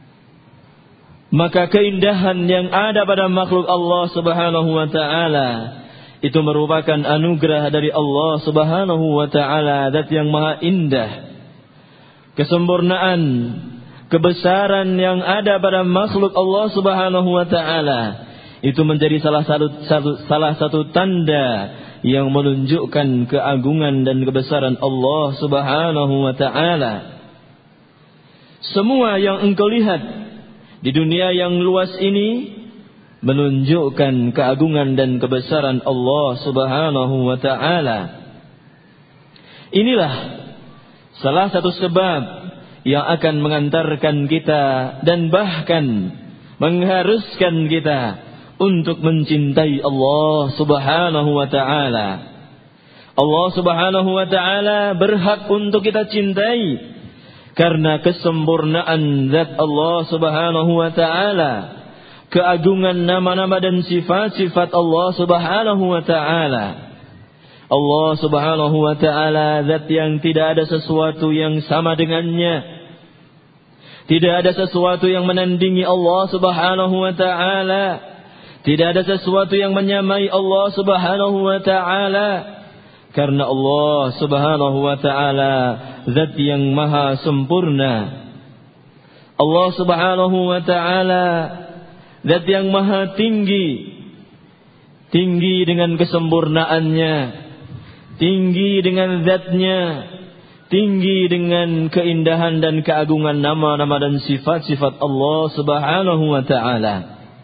[SPEAKER 2] Maka keindahan yang ada pada makhluk Allah Subhanahu wa ta'ala itu merupakan anugerah dari Allah Subhanahu wa ta'ala, zat yang maha indah. Kesempurnaan, kebesaran yang ada pada makhluk Allah Subhanahu wa ta'ala itu menjadi salah satu tanda yang menunjukkan keagungan dan kebesaran Allah Subhanahu wa ta'ala. Semua yang engkau lihat di dunia yang luas ini menunjukkan keagungan dan kebesaran Allah Subhanahu wa ta'ala. Inilah salah satu sebab yang akan mengantarkan kita dan bahkan mengharuskan kita untuk mencintai Allah Subhanahu wa ta'ala. Allah Subhanahu wa ta'ala berhak untuk kita cintai karena kesempurnaan zat Allah Subhanahu wa ta'ala, keagungan nama-nama dan sifat-sifat Allah Subhanahu wa ta'ala. Allah Subhanahu wa ta'ala zat yang tidak ada sesuatu yang sama dengannya, tidak ada sesuatu yang menandingi Allah Subhanahu wa ta'ala, tidak ada sesuatu yang menyamai Allah Subhanahu wa ta'ala. Karena Allah Subhanahu wa ta'ala zat yang maha sempurna. Allah Subhanahu wa ta'ala zat yang maha tinggi. Tinggi dengan kesempurnaannya, tinggi dengan zatnya, tinggi dengan keindahan dan keagungan nama-nama dan sifat-sifat Allah Subhanahu wa ta'ala.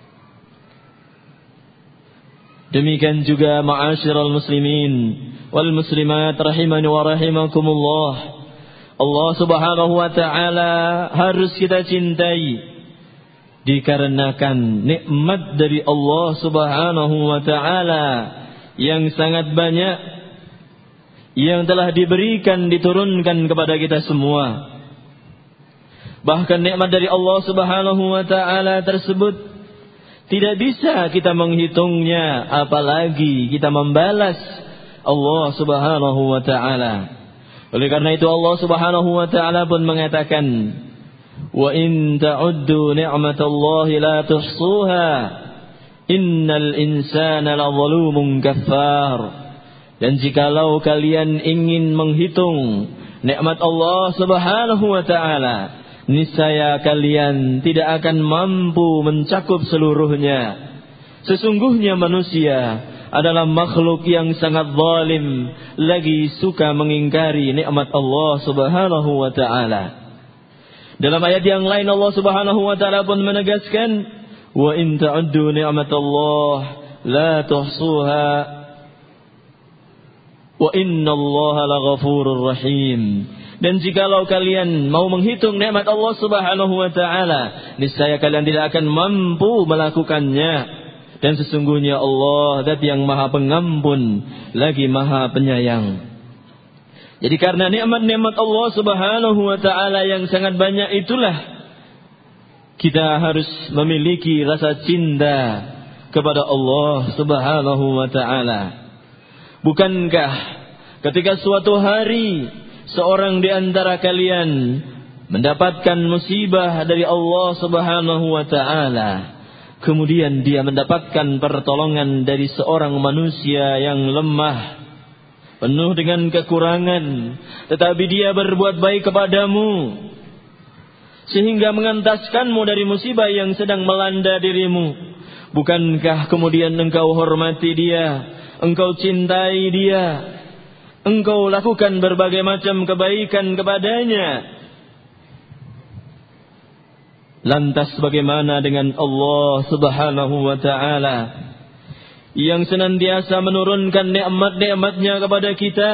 [SPEAKER 2] Demikian juga ma'asyiral muslimin wal muslimat rahimani wa rahimakumullah. Allah Subhanahu wa ta'ala harus kita cintai dikarenakan nikmat dari Allah Subhanahu wa ta'ala yang sangat banyak yang telah diberikan, diturunkan kepada kita semua. Bahkan nikmat dari Allah Subhanahu wa ta'ala tersebut tidak bisa kita menghitungnya, apalagi kita membalas Allah Subhanahu wa ta'ala. Oleh karena itu Allah Subhanahu wa ta'ala pun mengatakan, wa in ta'uddu ni'matallahi la tuhsuha innal insana lazalumun kaffar. Dan jikalau kalian ingin menghitung nikmat Allah Subhanahu wa ta'ala, niscaya kalian tidak akan mampu mencakup seluruhnya. Sesungguhnya manusia adalah makhluk yang sangat zalim, lagi suka mengingkari nikmat Allah Subhanahu wa ta'ala. Dalam ayat yang lain Allah Subhanahu wa ta'ala pun menegaskan, wa in ta'uddu ni'matallah la tuhsuha wa innallaha laghafurur rahim. Dan jikalau kalian mau menghitung nikmat Allah Subhanahu wa ta'ala, niscaya kalian tidak akan mampu melakukannya. Dan sesungguhnya Allah zat yang maha pengampun lagi maha penyayang. Jadi karena nikmat-nikmat Allah Subhanahu wa ta'ala yang sangat banyak itulah kita harus memiliki rasa cinta kepada Allah Subhanahu wa ta'ala. Bukankah ketika suatu hari seorang di antara kalian mendapatkan musibah dari Allah Subhanahu wa ta'ala, kemudian dia mendapatkan pertolongan dari seorang manusia yang lemah, penuh dengan kekurangan, tetapi dia berbuat baik kepadamu sehingga mengentaskanmu dari musibah yang sedang melanda dirimu, bukankah kemudian engkau hormati dia, engkau cintai dia, engkau lakukan berbagai macam kebaikan kepadanya? Lantas bagaimana dengan Allah Subhanahu wa ta'ala yang senantiasa menurunkan nikmat-nikmatnya kepada kita,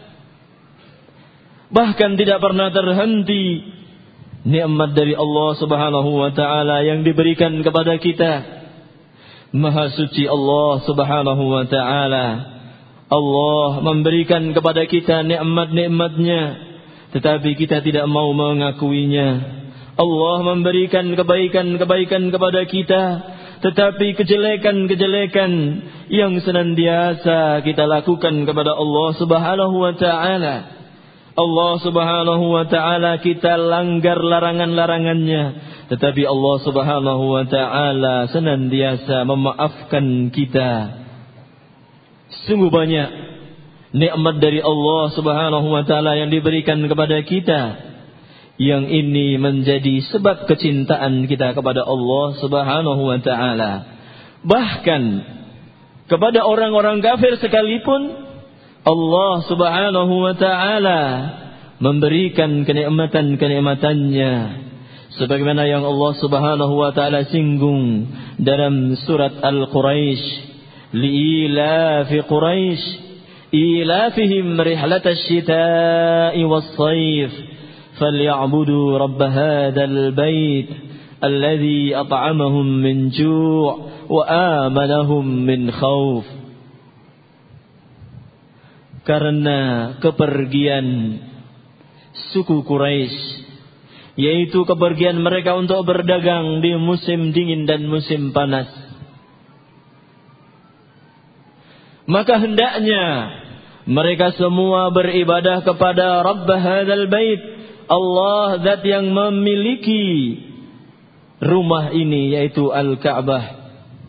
[SPEAKER 2] bahkan tidak pernah terhenti nikmat dari Allah Subhanahu wa ta'ala yang diberikan kepada kita. Maha suci Allah Subhanahu wa ta'ala. Allah memberikan kepada kita nikmat-nikmatnya, tetapi kita tidak mau mengakuinya. Allah memberikan kebaikan-kebaikan kepada kita, tetapi kejelekan-kejelekan yang senantiasa kita lakukan kepada Allah Subhanahu wa ta'ala. Allah Subhanahu wa ta'ala kita langgar larangan-larangannya, tetapi Allah Subhanahu wa ta'ala senantiasa memaafkan kita. Sungguh banyak nikmat dari Allah Subhanahu wa ta'ala yang diberikan kepada kita, yang ini menjadi sebab kecintaan kita kepada Allah Subhanahu wa ta'ala. Bahkan kepada orang-orang kafir sekalipun Allah Subhanahu wa ta'ala memberikan kenikmatan-kenikmatannya, sebagaimana yang Allah Subhanahu wa ta'ala singgung dalam surat Al-Quraisy, li'ilafi Quraisy ilafihim rihlatash shita'i was-sayf falya'budu rabb hadzal bait alladzi at'amahum min ju' wa amanahum min khauf. Karena kepergian suku Quraisy, yaitu kepergian mereka untuk berdagang di musim dingin dan musim panas, maka hendaknya mereka semua beribadah kepada Rabb hadzal bait, Allah zat yang memiliki rumah ini, yaitu Al-Ka'bah.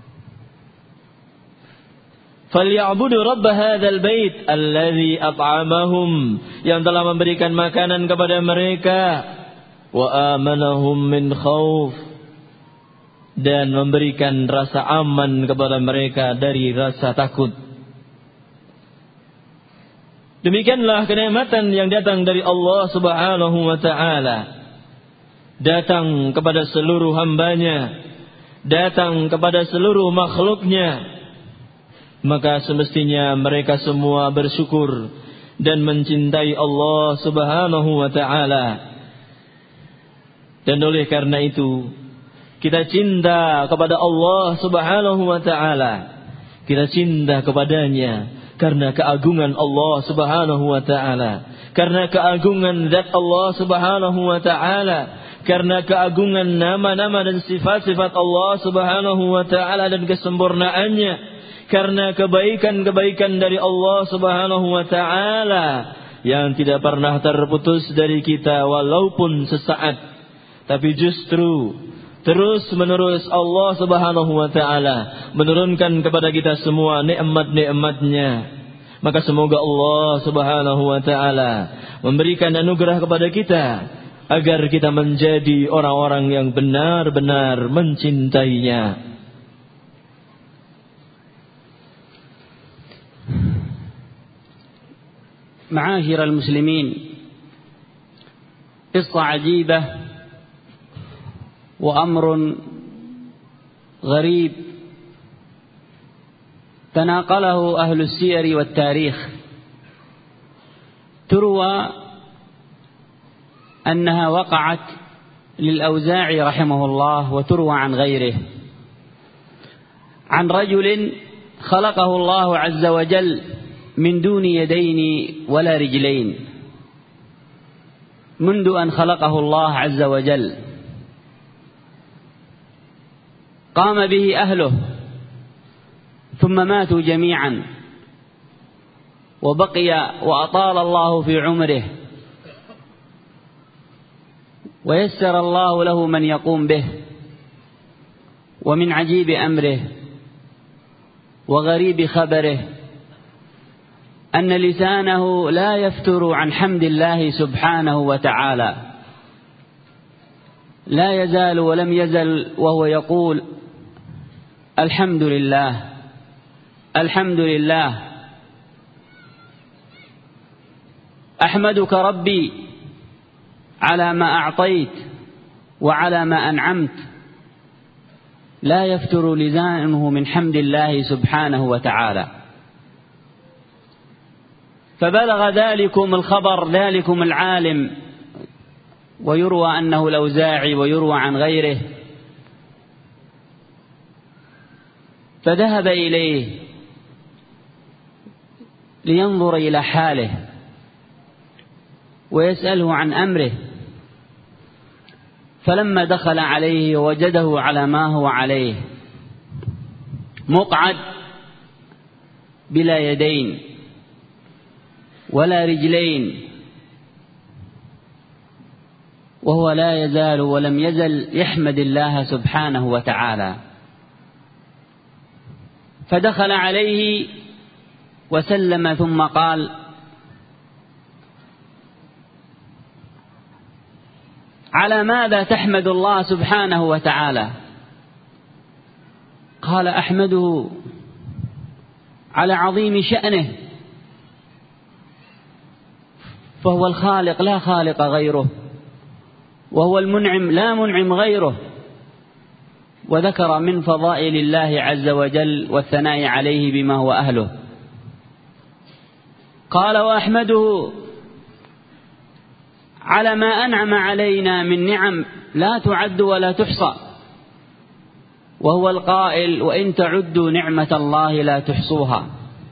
[SPEAKER 2] Falyabudu rabb hadzal bait alladzi at'amahum, yang telah memberikan makanan kepada mereka, wa amanahum min khauf, dan memberikan rasa aman kepada mereka dari rasa takut. Demikianlah kenikmatan yang datang dari Allah Subhanahu wa ta'ala, datang kepada seluruh hambanya, datang kepada seluruh makhluknya. Maka semestinya mereka semua bersyukur dan mencintai Allah Subhanahu wa ta'ala. Dan oleh karena itu kita cinta kepada Allah Subhanahu wa ta'ala, kita cinta kepadanya karena keagungan Allah Subhanahu wa ta'ala, karena keagungan zat Allah Subhanahu wa ta'ala, karena keagungan nama-nama dan sifat-sifat Allah Subhanahu wa ta'ala dan kesempurnaannya, karena kebaikan-kebaikan dari Allah Subhanahu wa ta'ala yang tidak pernah terputus dari kita walaupun sesaat, tapi justru terus menerus Allah Subhanahu wa ta'ala menurunkan kepada kita semua nikmat-nikmatnya. Maka semoga Allah Subhanahu wa ta'ala memberikan anugerah kepada kita agar kita menjadi orang-orang yang benar-benar mencintainya.
[SPEAKER 1] معاشر المسلمين، قصة عجيبة وأمر غريب تناقله أهل السير والتاريخ. تروى أنها وقعت للأوزاعي رحمه الله، وتروى عن غيره، عن رجل خلقه الله عز وجل من دون يدين ولا رجلين منذ أن خلقه الله عز وجل. قام به أهله ثم ماتوا جميعا، وبقي وأطال الله في عمره، ويسر الله له من يقوم به. ومن عجيب أمره وغريب خبره أن لسانه لا يفتر عن حمد الله سبحانه وتعالى، لا يزال ولم يزل وهو يقول الحمد لله الحمد لله، أحمدك ربي على ما أعطيت وعلى ما أنعمت. لا يفتر لسانه من حمد الله سبحانه وتعالى. فبلغ ذلكم الخبر، ذلكم العالم، ويروى أنه الأوزاعي ويروى عن غيره، فذهب إليه لينظر إلى حاله ويسأله عن أمره. فلما دخل عليه وجده على ما هو عليه مقعد بلا يدين ولا رجلين، وهو لا يزال ولم يزل يحمد الله سبحانه وتعالى. فدخل عليه وسلم ثم قال: على ماذا تحمد الله سبحانه وتعالى؟ قال: أحمده على عظيم شأنه، فهو الخالق لا خالق غيره، وهو المنعم لا منعم غيره. وذكر من فضائل الله عز وجل والثناء عليه بما هو أهله. قال: وأحمده على ما أنعم علينا من نعم لا تعد ولا تحصى، وهو القائل: وإن تعدوا نعمة الله لا تحصوها.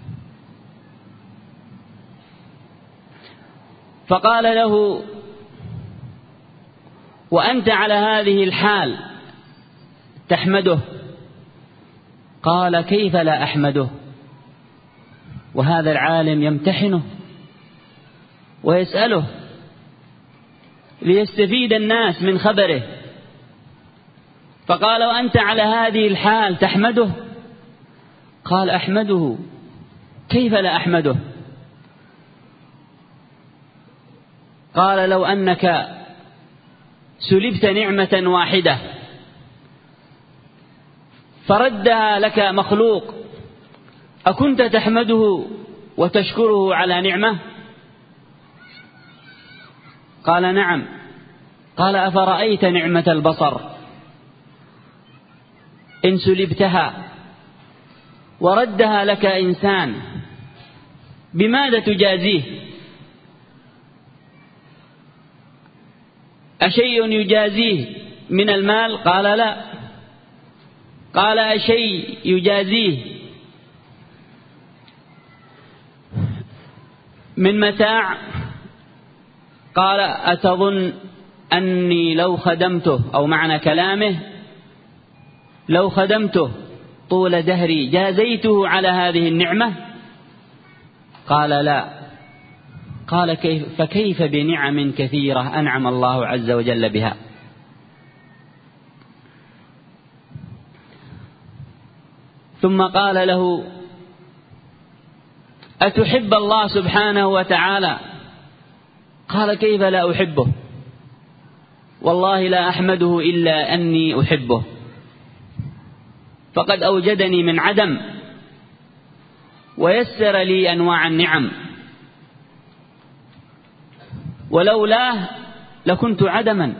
[SPEAKER 1] فقال له: وأنت على هذه الحال تحمده؟ قال: كيف لا أحمده؟ وهذا العالم يمتحنه ويسأله ليستفيد الناس من خبره. فقال: وأنت على هذه الحال تحمده؟ قال: أحمده، كيف لا أحمده؟ قال: لو أنك سلبت نعمة واحدة فردها لك مخلوق، أكنت تحمده وتشكره على نعمة؟ قال: نعم. قال: أفرأيت نعمة البصر إن سلبتها وردها لك إنسان بماذا تجازيه؟ أشيء يجازيه من المال؟ قال: لا. قال: أشيء يجازيه من متاع؟ قال: أتظن أني لو خدمته، أو معنى كلامه لو خدمته طول دهري جازيته على هذه النعمة؟ قال: لا. قال: فكيف بنعم كثيرة أنعم الله عز وجل بها؟ ثم قال له: أتحب الله سبحانه وتعالى؟ قال: كيف لا أحبه؟ والله لا أحمده إلا أني أحبه، فقد أوجدني من عدم ويسر لي أنواع النعم، ولولاه لكنت عدما.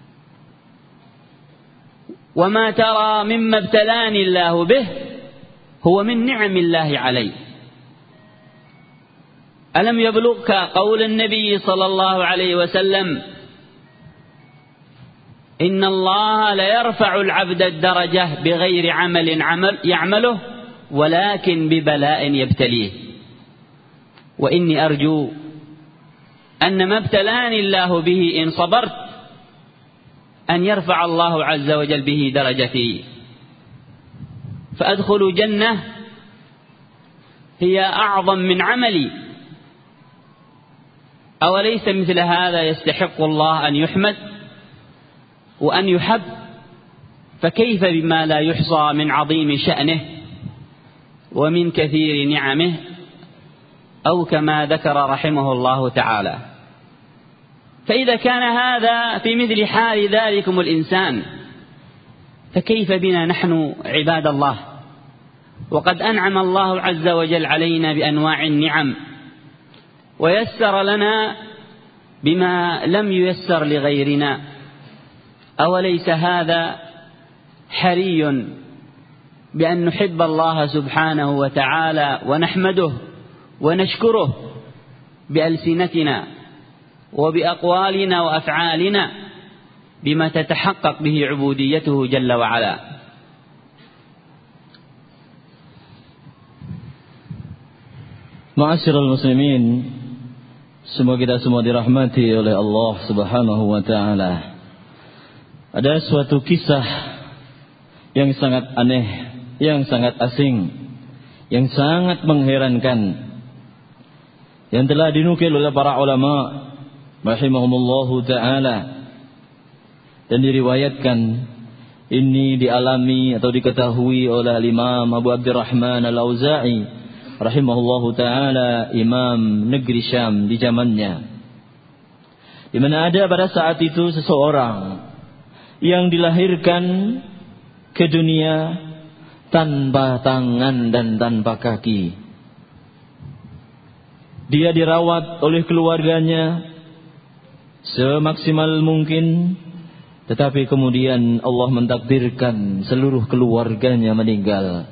[SPEAKER 1] وما ترى مما ابتلاني الله به هو من نعم الله علي. ألم يبلغك قول النبي صلى الله عليه وسلم: إن الله ليرفع العبد الدرجة بغير عمل يعمله ولكن ببلاء يبتليه، وإني أرجو أن ما ابتلاني الله به إن صبرت أن يرفع الله عز وجل به درجتي فأدخل جنة هي أعظم من عملي. أوليس مثل هذا يستحق الله أن يحمد وأن يحب؟ فكيف بما لا يحصى من عظيم شأنه ومن كثير نعمه، أو كما ذكر رحمه الله تعالى. فإذا كان هذا في مثل حال ذلكم الإنسان، فكيف بنا نحن عباد الله؟ وقد أنعم الله عز وجل علينا بأنواع النعم ويسر لنا بما لم ييسر لغيرنا. أوليس هذا حري بأن نحب الله سبحانه وتعالى ونحمده ونشكره بألسنتنا وبأقوالنا وأفعالنا بما تتحقق به عبوديته جل وعلا؟
[SPEAKER 2] Ma'asyiral muslimin, semoga kita semua dirahmati oleh Allah Subhanahu wa taala. Ada suatu kisah yang sangat aneh yang sangat asing, yang sangat mengherankan, yang telah dinukil oleh para ulama rahimahumullahu ta'ala, dan diriwayatkan ini dialami atau diketahui oleh Imam Abu Abdurrahman Al-Auza'i rahimahullahu ta'ala, imam negeri Syam di zamannya, di mana ada pada saat itu seseorang yang dilahirkan ke dunia tanpa tangan dan tanpa kaki. Dia dirawat oleh keluarganya semaksimal mungkin, tetapi kemudian Allah mentakdirkan seluruh keluarganya meninggal.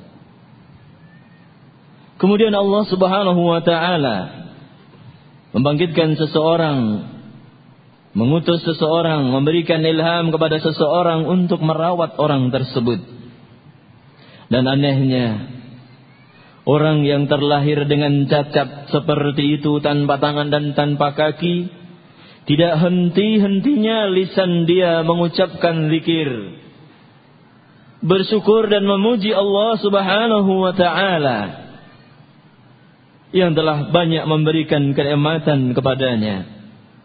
[SPEAKER 2] Kemudian Allah Subhanahu wa ta'ala membangkitkan seseorang, mengutus seseorang, memberikan ilham kepada seseorang untuk merawat orang tersebut. Dan anehnya, orang yang terlahir dengan cacat seperti itu, tanpa tangan dan tanpa kaki, tidak henti-hentinya lisan dia mengucapkan zikir, bersyukur dan memuji Allah Subhanahu wa ta'ala yang telah banyak memberikan kenikmatan kepadanya.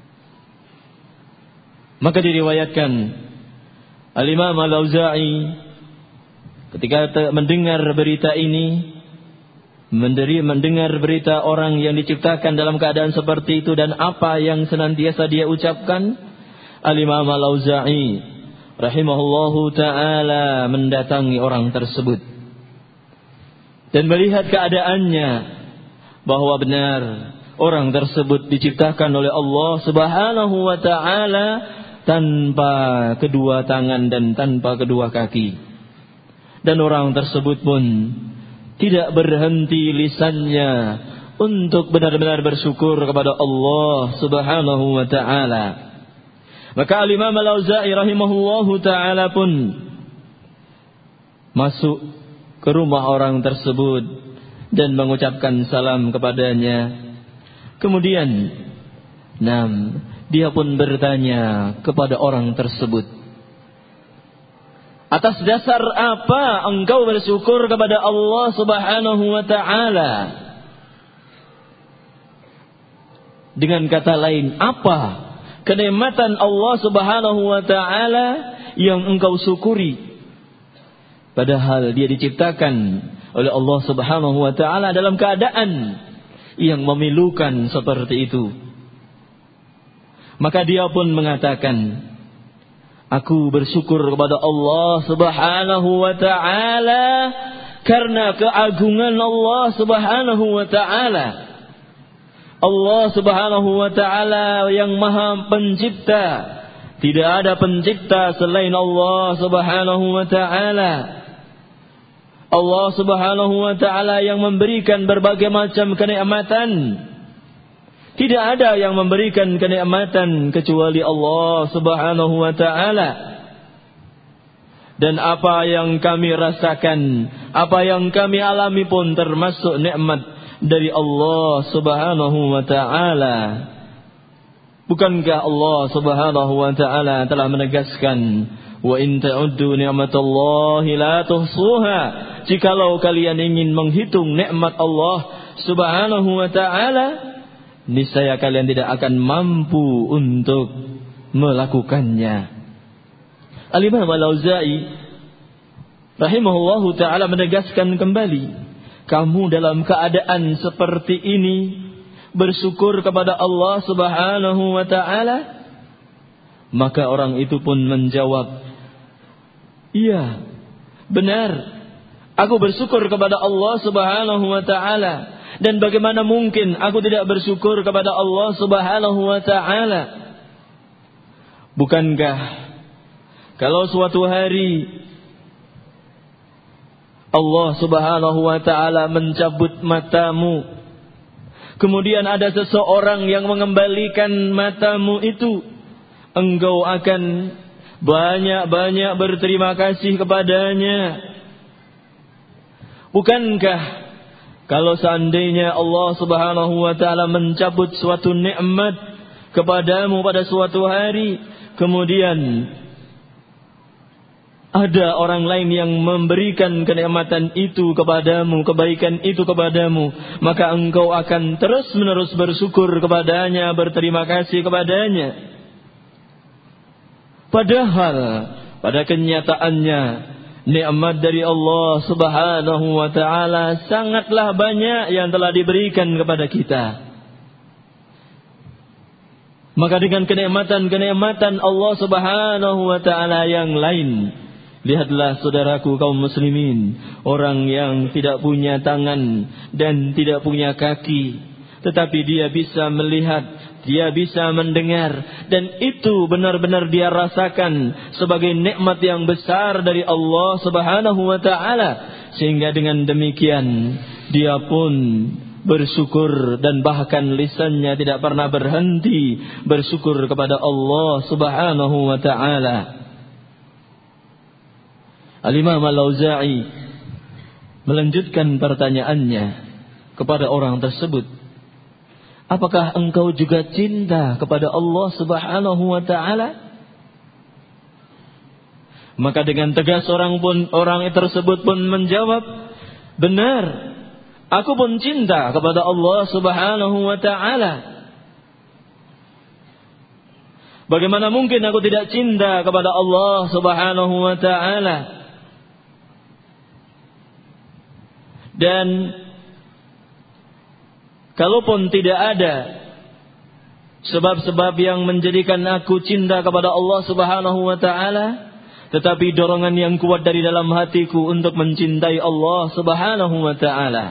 [SPEAKER 2] Maka diriwayatkan Al-Imam Al-Auza'i ketika mendengar berita ini, mendengar berita orang yang diciptakan dalam keadaan seperti itu dan apa yang senantiasa dia ucapkan, Al-Imam Al-Auza'i rahimahullahu ta'ala mendatangi orang tersebut dan melihat keadaannya, bahwa benar orang tersebut diciptakan oleh Allah Subhanahu wa ta'ala tanpa kedua tangan dan tanpa kedua kaki. Dan orang tersebut pun tidak berhenti lisannya untuk benar-benar bersyukur kepada Allah Subhanahu wa ta'ala. Maka Al-Imam Al-Auza'i rahimahullahu ta'ala pun masuk ke rumah orang tersebut dan mengucapkan salam kepadanya. Kemudian dia pun bertanya kepada orang tersebut, atas dasar apa engkau bersyukur kepada Allah Subhanahu wa ta'ala? Dengan kata lain, apa kenikmatan Allah Subhanahu wa ta'ala yang engkau syukuri? Padahal dia diciptakan oleh Allah Subhanahu wa ta'ala dalam keadaan yang memilukan seperti itu. Maka dia pun mengatakan, aku bersyukur kepada Allah Subhanahu wa ta'ala karena keagungan Allah Subhanahu wa ta'ala. Allah Subhanahu wa ta'ala yang maha pencipta. Tidak ada pencipta selain Allah Subhanahu wa ta'ala. Allah Subhanahu wa ta'ala yang memberikan berbagai macam kenikmatan. Tidak ada yang memberikan kenikmatan kecuali Allah Subhanahu wa ta'ala. Dan apa yang kami rasakan, apa yang kami alami pun termasuk nikmat dari Allah Subhanahu wa ta'ala. Bukankah Allah Subhanahu wa ta'ala telah menegaskan, wa in ta'uddu ni'matallahi la tuhsuha. Jikalau kalian ingin menghitung nikmat Allah Subhanahu wa ta'ala, niscaya kalian tidak akan mampu untuk melakukannya. Al-Imam Al-Auza'i rahimahullahu ta'ala menegaskan kembali, kamu dalam keadaan seperti ini bersyukur kepada Allah Subhanahu wa ta'ala? Maka orang itu pun menjawab, iya, benar, aku bersyukur kepada Allah Subhanahu wa ta'ala. Dan bagaimana mungkin aku tidak bersyukur kepada Allah Subhanahu wa ta'ala? Bukankah kalau suatu hari Allah Subhanahu wa ta'ala mencabut matamu, kemudian ada seseorang yang mengembalikan matamu itu, engkau akan banyak-banyak berterima kasih kepadanya? Bukankah kalau seandainya Allah Subhanahu wa ta'ala mencabut suatu nikmat kepadamu pada suatu hari, kemudian ada orang lain yang memberikan kenikmatan itu kepadamu, kebaikan itu kepadamu, maka engkau akan terus-menerus bersyukur kepadanya, berterima kasih kepadanya. Padahal pada kenyataannya nikmat dari Allah Subhanahu wa taala sangatlah banyak yang telah diberikan kepada kita. Maka dengan kenikmatan-kenikmatan Allah Subhanahu wa taala yang lain, lihatlah saudaraku kaum muslimin, orang yang tidak punya tangan dan tidak punya kaki, tetapi dia bisa melihat, dia bisa mendengar, dan itu benar-benar dia rasakan sebagai nikmat yang besar dari Allah Subhanahu wa taala, sehingga dengan demikian dia pun bersyukur dan bahkan lisannya tidak pernah berhenti bersyukur kepada Allah Subhanahu wa taala. Al-Imam Al-Auza'i melanjutkan pertanyaannya kepada orang tersebut, apakah engkau juga cinta kepada Allah Subhanahu wa taala? Maka dengan tegas orang tersebut pun menjawab, benar, aku pun cinta kepada Allah Subhanahu wa taala. Bagaimana mungkin aku tidak cinta kepada Allah Subhanahu wa taala? Dan kalaupun tidak ada sebab-sebab yang menjadikan aku cinta kepada Allah Subhanahu wa taala, tetapi dorongan yang kuat dari dalam hatiku untuk mencintai Allah Subhanahu wa taala.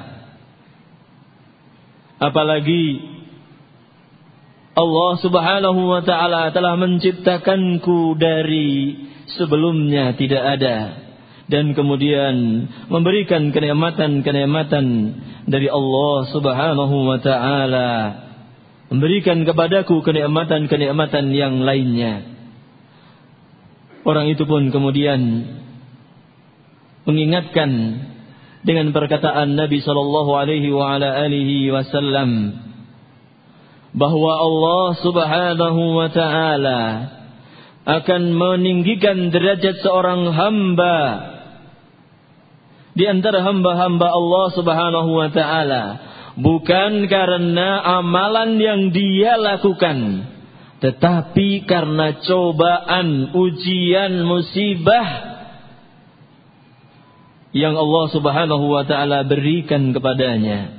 [SPEAKER 2] Apalagi Allah Subhanahu wa taala telah menciptakanku dari sebelumnya tidak ada, dan kemudian memberikan kenikmatan-kenikmatan dari Allah Subhanahu wa taala, memberikan kepadaku kenikmatan-kenikmatan yang lainnya. Orang itu pun kemudian mengingatkan dengan perkataan Nabi sallallahu alaihi wa ala alihi wasallam bahwa Allah Subhanahu wa taala akan meninggikan derajat seorang hamba di antara hamba-hamba Allah Subhanahu wa taala bukan karena amalan yang dia lakukan, tetapi karena cobaan, ujian, musibah yang Allah Subhanahu wa taala berikan kepadanya.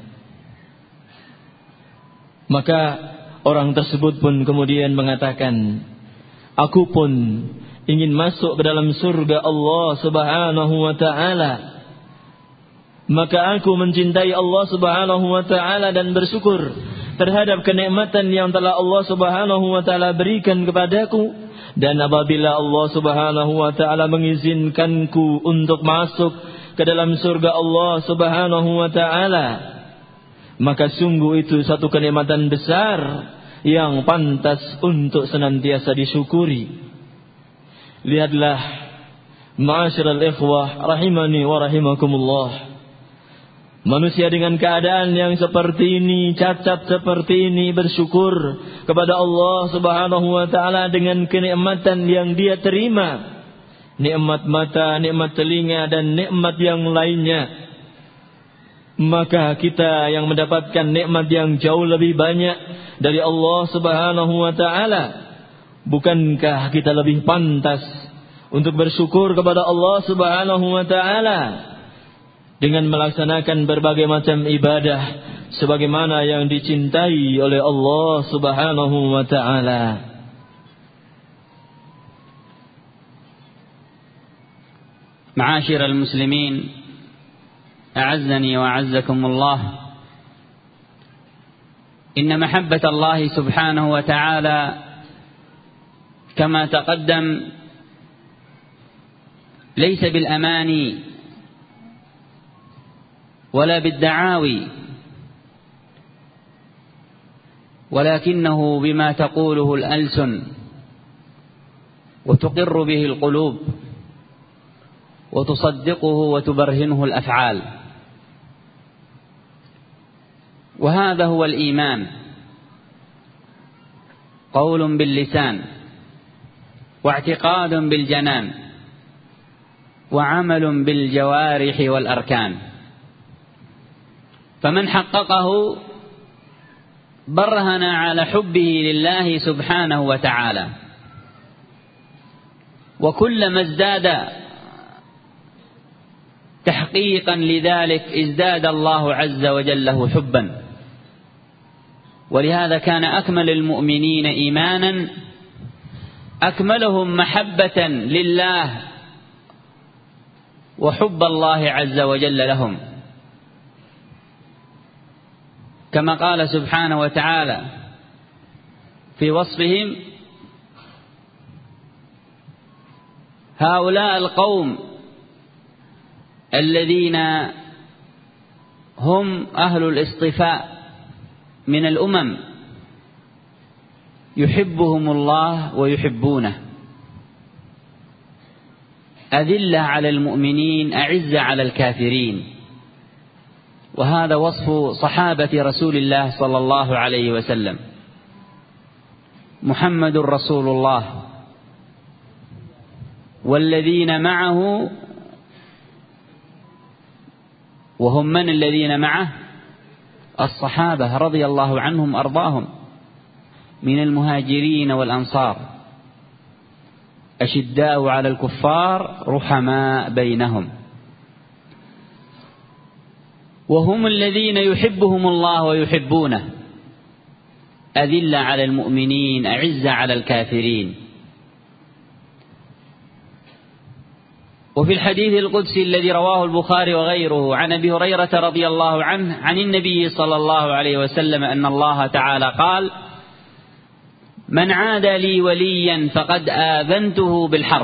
[SPEAKER 2] Maka orang tersebut pun kemudian mengatakan, aku pun ingin masuk ke dalam surga Allah Subhanahu wa taala. Maka aku mencintai Allah Subhanahu wa taala dan bersyukur terhadap kenikmatan yang telah Allah Subhanahu wa taala berikan kepadaku. Dan apabila Allah Subhanahu wa taala mengizinkanku untuk masuk ke dalam surga Allah Subhanahu wa taala, maka sungguh itu satu kenikmatan besar yang pantas untuk senantiasa disyukuri. Lihatlah, ma'asyiral ikhwah rahimani wa rahimakumullah, manusia dengan keadaan yang seperti ini, cacat seperti ini, bersyukur kepada Allah Subhanahu wa taala dengan kenikmatan yang dia terima, nikmat mata, nikmat telinga, dan nikmat yang lainnya. Maka kita yang mendapatkan nikmat yang jauh lebih banyak dari Allah Subhanahu wa taala, bukankah kita lebih pantas untuk bersyukur kepada Allah Subhanahu wa taala dengan melaksanakan berbagai macam ibadah sebagaimana yang dicintai oleh Allah Subhanahu wa taala?
[SPEAKER 1] Ma'asyiral muslimin, أعزني وأعزكم الله، إن محبة الله سبحانه وتعالى كما تقدم ليس بالأماني ولا بالدعاوي، ولكنه بما تقوله الألسن وتقر به القلوب وتصدقه وتبرهنه الأفعال. وهذا هو الإيمان، قول باللسان واعتقاد بالجنان وعمل بالجوارح والأركان. فمن حققه برهن على حبه لله سبحانه وتعالى، وكلما ازداد تحقيقا لذلك ازداد الله عز وجل له حبا. ولهذا كان أكمل المؤمنين إيمانا أكملهم محبة لله وحب الله عز وجل لهم، كما قال سبحانه وتعالى في وصفهم: هؤلاء القوم الذين هم أهل الاصطفاء من الأمم يحبهم الله ويحبونه، أذلة على المؤمنين أعزة على الكافرين. وهذا وصف صحابة رسول الله صلى الله عليه وسلم. محمد رسول الله والذين معه، وهم من الذين معه؟ الصحابة رضي الله عنهم أرضاهم من المهاجرين والأنصار، أشداء على الكفار رحماء بينهم، وهم الذين يحبهم الله ويحبونه، أذلة على المؤمنين أعزة على الكافرين. وفي الحديث القدسي الذي رواه البخاري وغيره عن أبي هريرة رضي الله عنه عن النبي صلى الله عليه وسلم أن الله تعالى قال: من عادى لي وليا فقد آذنته بالحرب.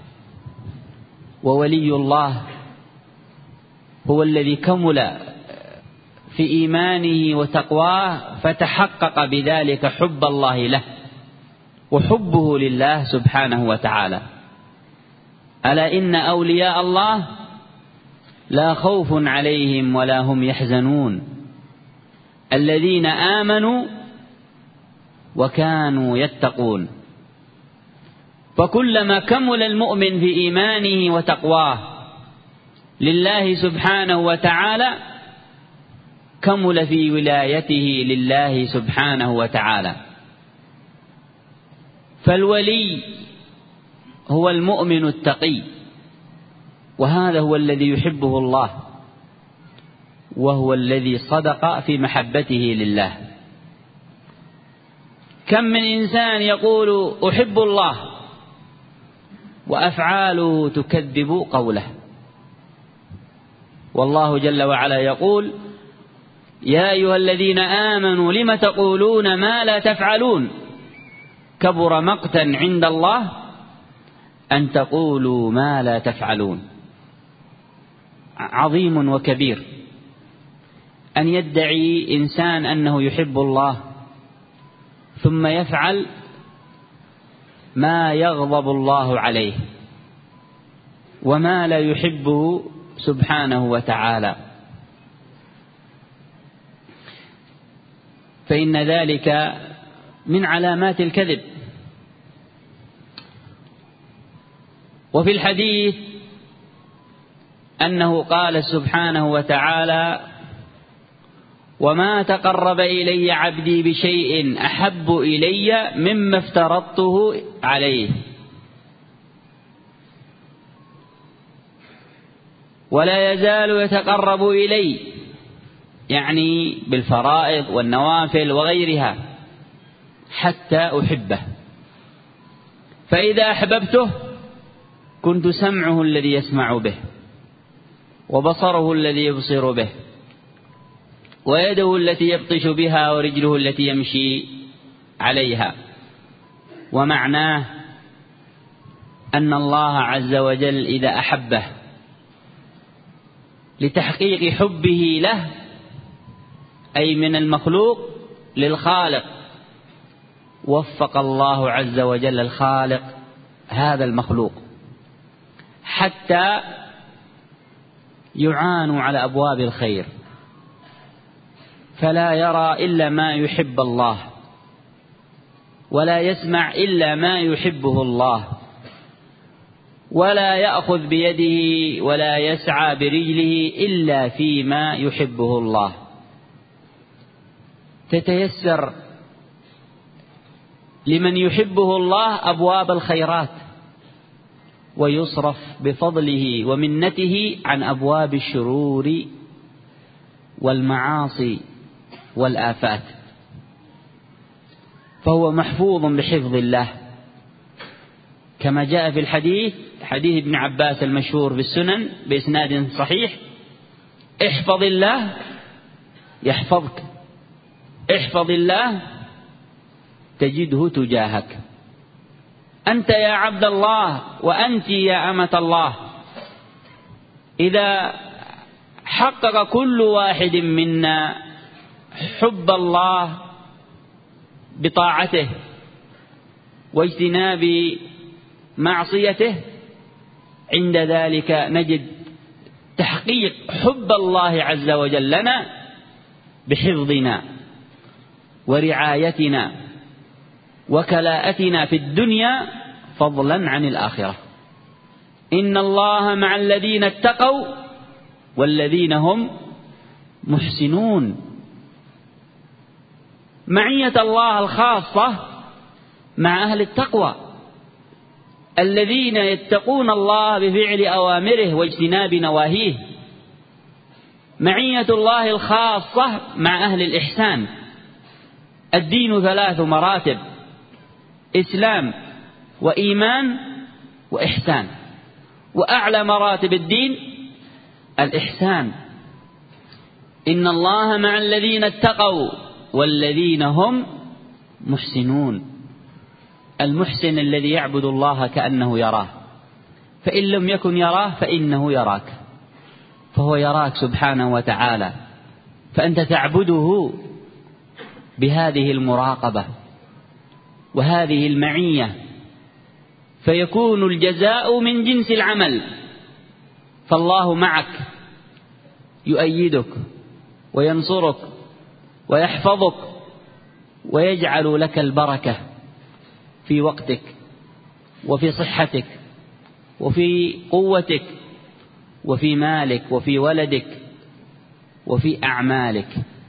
[SPEAKER 1] وولي الله هو الذي كمل في إيمانه وتقواه فتحقق بذلك حب الله له وحبه لله سبحانه وتعالى. ألا إن أولياء الله لا خوف عليهم ولا هم يحزنون، الذين آمنوا وكانوا يتقون. فكلما كمل المؤمن في إيمانه وتقواه لله سبحانه وتعالى كمل في ولايته لله سبحانه وتعالى. فالولي هو المؤمن التقي، وهذا هو الذي يحبه الله، وهو الذي صدق في محبته لله. كم من إنسان يقول أحب الله وأفعاله تكذب قوله. والله جل وعلا يقول: يا أيها الذين آمنوا لم تقولون ما لا تفعلون كبر مقتا عند الله أن تقولوا ما لا تفعلون. عظيم وكبير أن يدعي إنسان أنه يحب الله ثم يفعل ما يغضب الله عليه وما لا يحبه سبحانه وتعالى، فإن ذلك من علامات الكذب. وفي الحديث أنه قال سبحانه وتعالى: وما تقرب إلي عبدي بشيء أحب إلي مما افترضته عليه. ولا يزال يتقرب إلي، يعني بالفرائض والنوافل وغيرها، حتى أحبه. فإذا أحببته كنت سمعه الذي يسمع به، وبصره الذي يبصر به، ويده التي يبطش بها، ورجله التي يمشي عليها. ومعناه أن الله عز وجل إذا أحبه لتحقيق حبه له، أي من المخلوق للخالق، وفق الله عز وجل الخالق هذا المخلوق حتى يعان على أبواب الخير، فلا يرى إلا ما يحب الله، ولا يسمع إلا ما يحبه الله، ولا يأخذ بيده ولا يسعى برجله إلا فيما يحبه الله. تتيسر لمن يحبه الله أبواب الخيرات، ويصرف بفضله ومنته عن أبواب الشرور والمعاصي والآفات، فهو محفوظ بحفظ الله، كما جاء في الحديث، حديث ابن عباس المشهور في السنن بإسناد صحيح: احفظ الله يحفظك، احفظ الله تجده تجاهك. أنت يا عبد الله وأنت يا أمة الله، إذا حقق كل واحد منا حب الله بطاعته واجتناب معصيته، عند ذلك نجد تحقيق حب الله عز وجل لنا بحفظنا ورعايتنا وكلاءتنا في الدنيا فضلا عن الآخرة. إن الله مع الذين اتقوا والذين هم محسنون. معية الله الخاصة مع أهل التقوى الذين يتقون الله بفعل أوامره واجتناب نواهيه. معية الله الخاصة مع أهل الإحسان. الدين 3 مراتب: إسلام وإيمان وإحسان، وأعلى مراتب الدين الإحسان. إن الله مع الذين اتقوا والذين هم محسنون. المحسن الذي يعبد الله كأنه يراه، فإن لم يكن يراه فإنه يراك، فهو يراك سبحانه وتعالى، فأنت تعبده بهذه المراقبة وهذه المعية، فيكون الجزاء من جنس العمل. فالله معك يؤيدك وينصرك ويحفظك ويجعل لك البركة في وقتك وفي صحتك وفي قوتك وفي مالك وفي ولدك وفي أعمالك.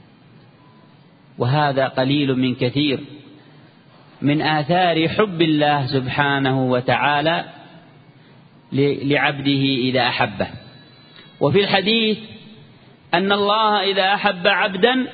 [SPEAKER 1] وهذا قليل من كثير من آثار حب الله سبحانه وتعالى لعبده إذا أحبه. وفي الحديث أن الله إذا أحب عبدا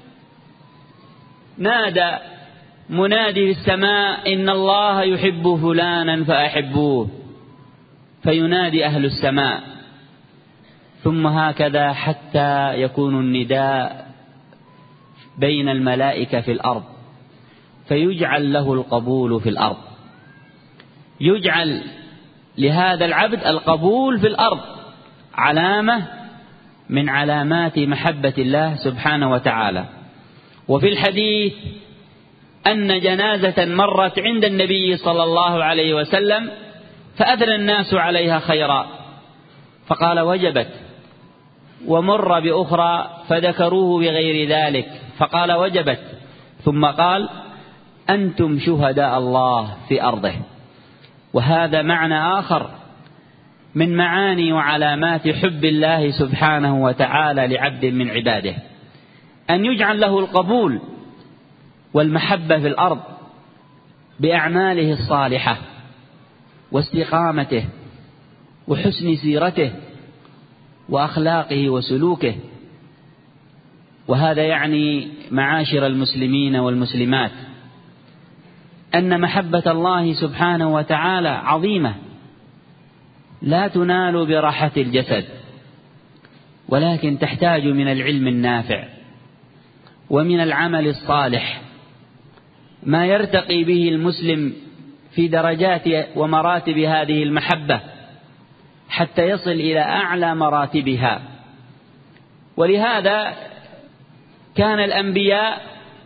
[SPEAKER 1] نادى منادي في السماء: إن الله يحب فلانا فأحبوه، فينادي أهل السماء، ثم هكذا حتى يكون النداء بين الملائكة في الأرض، فيجعل له القبول في الأرض، يجعل لهذا العبد القبول في الأرض، علامة من علامات محبة الله سبحانه وتعالى. وفي الحديث أن جنازة مرت عند النبي صلى الله عليه وسلم فأثنى الناس عليها خيرا، فقال: وجبت. ومر بأخرى فذكروه بغير ذلك فقال: وجبت. ثم قال: أنتم شهداء الله في أرضه. وهذا معنى آخر من معاني وعلامات حب الله سبحانه وتعالى لعبد من عباده، أن يجعل له القبول والمحبة في الأرض بأعماله الصالحة واستقامته وحسن سيرته وأخلاقه وسلوكه. وهذا يعني معاشر المسلمين والمسلمات أن محبة الله سبحانه وتعالى عظيمة، لا تنال براحة الجسد، ولكن تحتاج من العلم النافع ومن العمل الصالح ما يرتقي به المسلم في درجات ومراتب هذه المحبة حتى يصل إلى أعلى مراتبها. ولهذا كان الأنبياء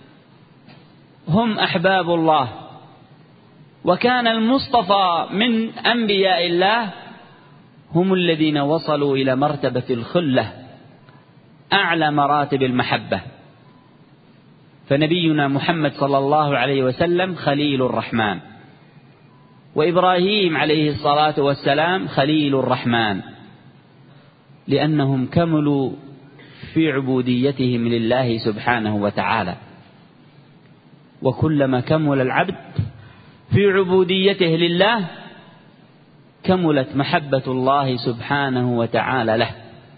[SPEAKER 1] هم أحباب الله، وكان المصطفى من أنبياء الله هم الذين وصلوا إلى مرتبة الخلة، أعلى مراتب المحبة. فنبينا محمد صلى الله عليه وسلم خليل الرحمن، وإبراهيم عليه الصلاة والسلام خليل الرحمن، لأنهم كملوا في عبوديتهم لله سبحانه وتعالى. وكلما كمل العبد في عبوديته لله كملت محبة الله سبحانه وتعالى له.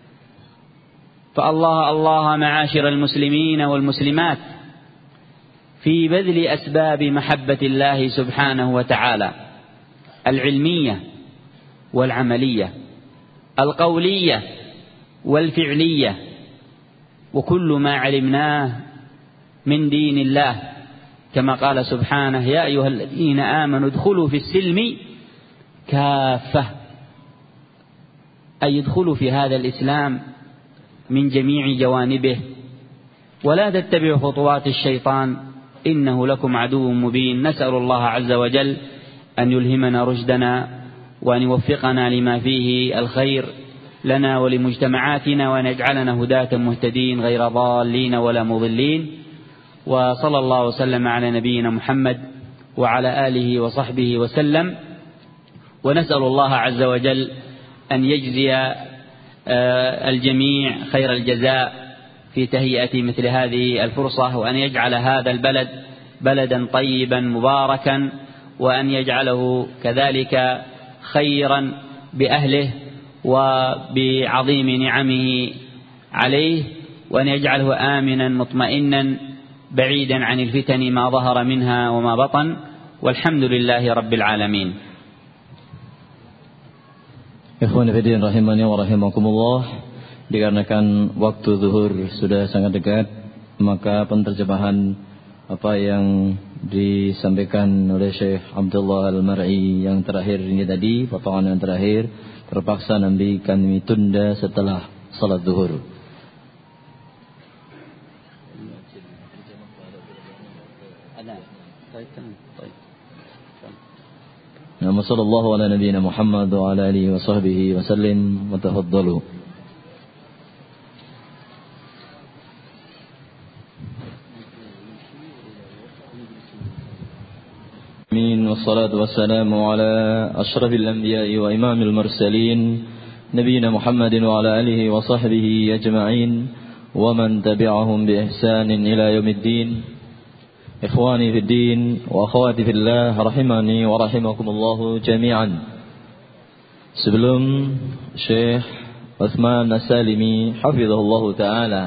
[SPEAKER 1] فالله معاشر المسلمين والمسلمات في بذل أسباب محبة الله سبحانه وتعالى العلمية والعملية، القولية والفعلية، وكل ما علمناه من دين الله، كما قال سبحانه: يا أيها الذين آمنوا ادخلوا في السلم كافة، أي ادخلوا في هذا الإسلام من جميع جوانبه، ولا تتبعوا خطوات الشيطان إنه لكم عدو مبين. نسأل الله عز وجل أن يلهمنا رشدنا وأن يوفقنا لما فيه الخير لنا ولمجتمعاتنا، وأن يجعلنا هداة مهتدين غير ضالين ولا مضلين. وصلى الله وسلم على نبينا محمد وعلى آله وصحبه وسلم. ونسأل الله عز وجل أن يجزي الجميع خير الجزاء في تهيئة مثل هذه الفرصة، وأن يجعل هذا البلد بلدا طيبا مباركا، وأن يجعله كذلك خيرا بأهله وبعظيم نعمه عليه، وأن يجعله آمنا مطمئنا بعيدا عن الفتن ما ظهر منها وما بطن، والحمد لله رب العالمين.
[SPEAKER 2] Ikhwan fillah rahimani wa rahimakumullah, dikarenakan waktu zuhur sudah sangat dekat, maka penerjemahan apa yang disampaikan oleh Syekh Abdullah Al-Mar'i yang terakhir ini tadi, potongan yang terakhir, terpaksa nanti kami tunda setelah salat zuhur. وصلى الله على نبينا محمد وعلى آله وصحبه وسلم وتفضلوا. آمين. والصلاة والسلام على أشرف الأنبياء وإمام المرسلين نبينا محمد وعلى آله وصحبه أجمعين ومن تبعهم بإحسان إلى يوم الدين. Ikhwani fi din wa akhwati fillah rahimani wa rahimakumullah jami'an. Sebelum Syekh Utsman As-Salimi hafizahullah taala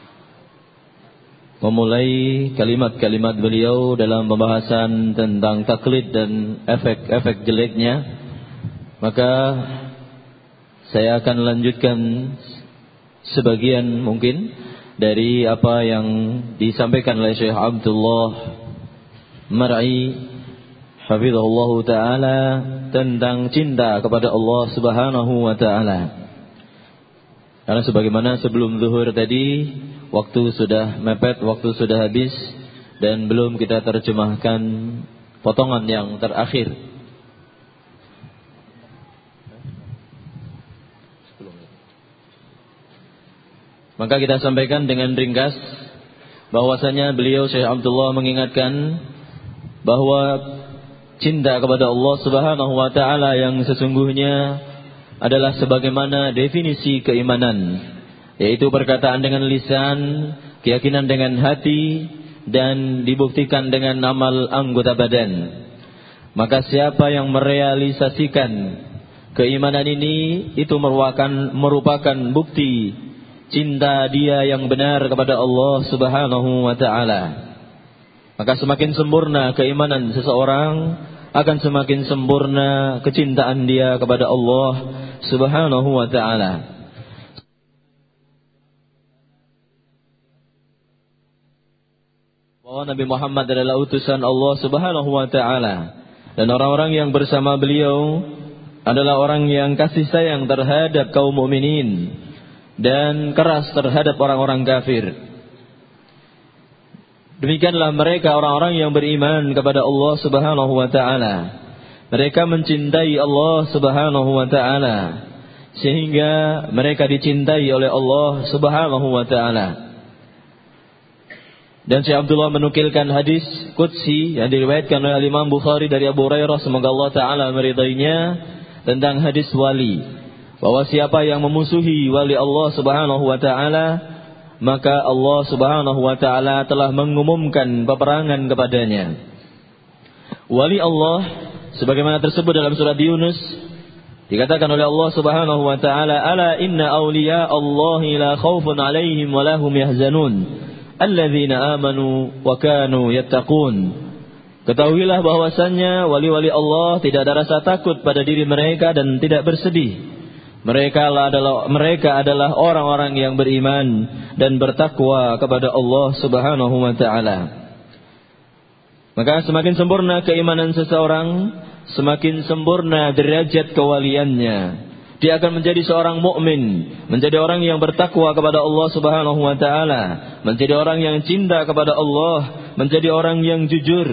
[SPEAKER 2] memulai kalimat-kalimat beliau dalam pembahasan tentang taklid dan efek-efek jeleknya, maka saya akan lanjutkan sebagian mungkin dari apa yang disampaikan oleh Syekh Abdullah Mar'i hafizahullah taala tentang cinta kepada Allah Subhanahu wa taala. Karena sebagaimana sebelum zuhur tadi, waktu sudah mepet, waktu sudah habis, dan belum kita terjemahkan potongan yang terakhir. Maka kita sampaikan dengan ringkas bahwasanya beliau Syekh Abdullah mengingatkan bahwa cinta kepada Allah Subhanahu wa taala yang sesungguhnya adalah sebagaimana definisi keimanan, yaitu perkataan dengan lisan, keyakinan dengan hati, dan dibuktikan dengan amal anggota badan. Maka siapa yang merealisasikan keimanan ini, itu merupakan bukti cinta dia yang benar kepada Allah Subhanahu wa taala. Maka semakin sempurna keimanan seseorang, akan semakin sempurna kecintaan dia kepada Allah Subhanahu wa taala. Bahwa Nabi Muhammad adalah utusan Allah Subhanahu wa taala, dan orang-orang yang bersama beliau adalah orang yang kasih sayang terhadap kaum mukminin dan keras terhadap orang-orang kafir. Demikianlah mereka orang-orang yang beriman kepada Allah Subhanahu wa taala. Mereka mencintai Allah Subhanahu wa taala sehingga mereka dicintai oleh Allah Subhanahu wa taala. Dan Syekh Abdullah menukilkan hadis qudsi yang diriwayatkan oleh Imam Bukhari dari Abu Hurairah, semoga Allah Ta'ala meridainya, tentang hadis wali, bahwa siapa yang memusuhi wali Allah Subhanahu wa Ta'ala, maka Allah Subhanahu wa Ta'ala telah mengumumkan peperangan kepadanya. Wali Allah sebagaimana tersebut dalam surat Yunus, dikatakan oleh Allah Subhanahu wa Ta'ala, ala inna awliya Allahi la khawfun alaihim wa lahum yahzanun alladzina amanu wa kanu yattaqun. Ketahuilah bahwasannya wali-wali Allah tidak ada rasa takut pada diri mereka dan tidak bersedih. Mereka adalah orang-orang yang beriman dan bertakwa kepada Allah Subhanahu wa Ta'ala. Maka semakin sempurna keimanan seseorang, semakin sempurna derajat kewaliannya. Dia akan menjadi seorang mukmin, menjadi orang yang bertakwa kepada Allah Subhanahu wa Ta'ala, menjadi orang yang cinta kepada Allah, menjadi orang yang jujur.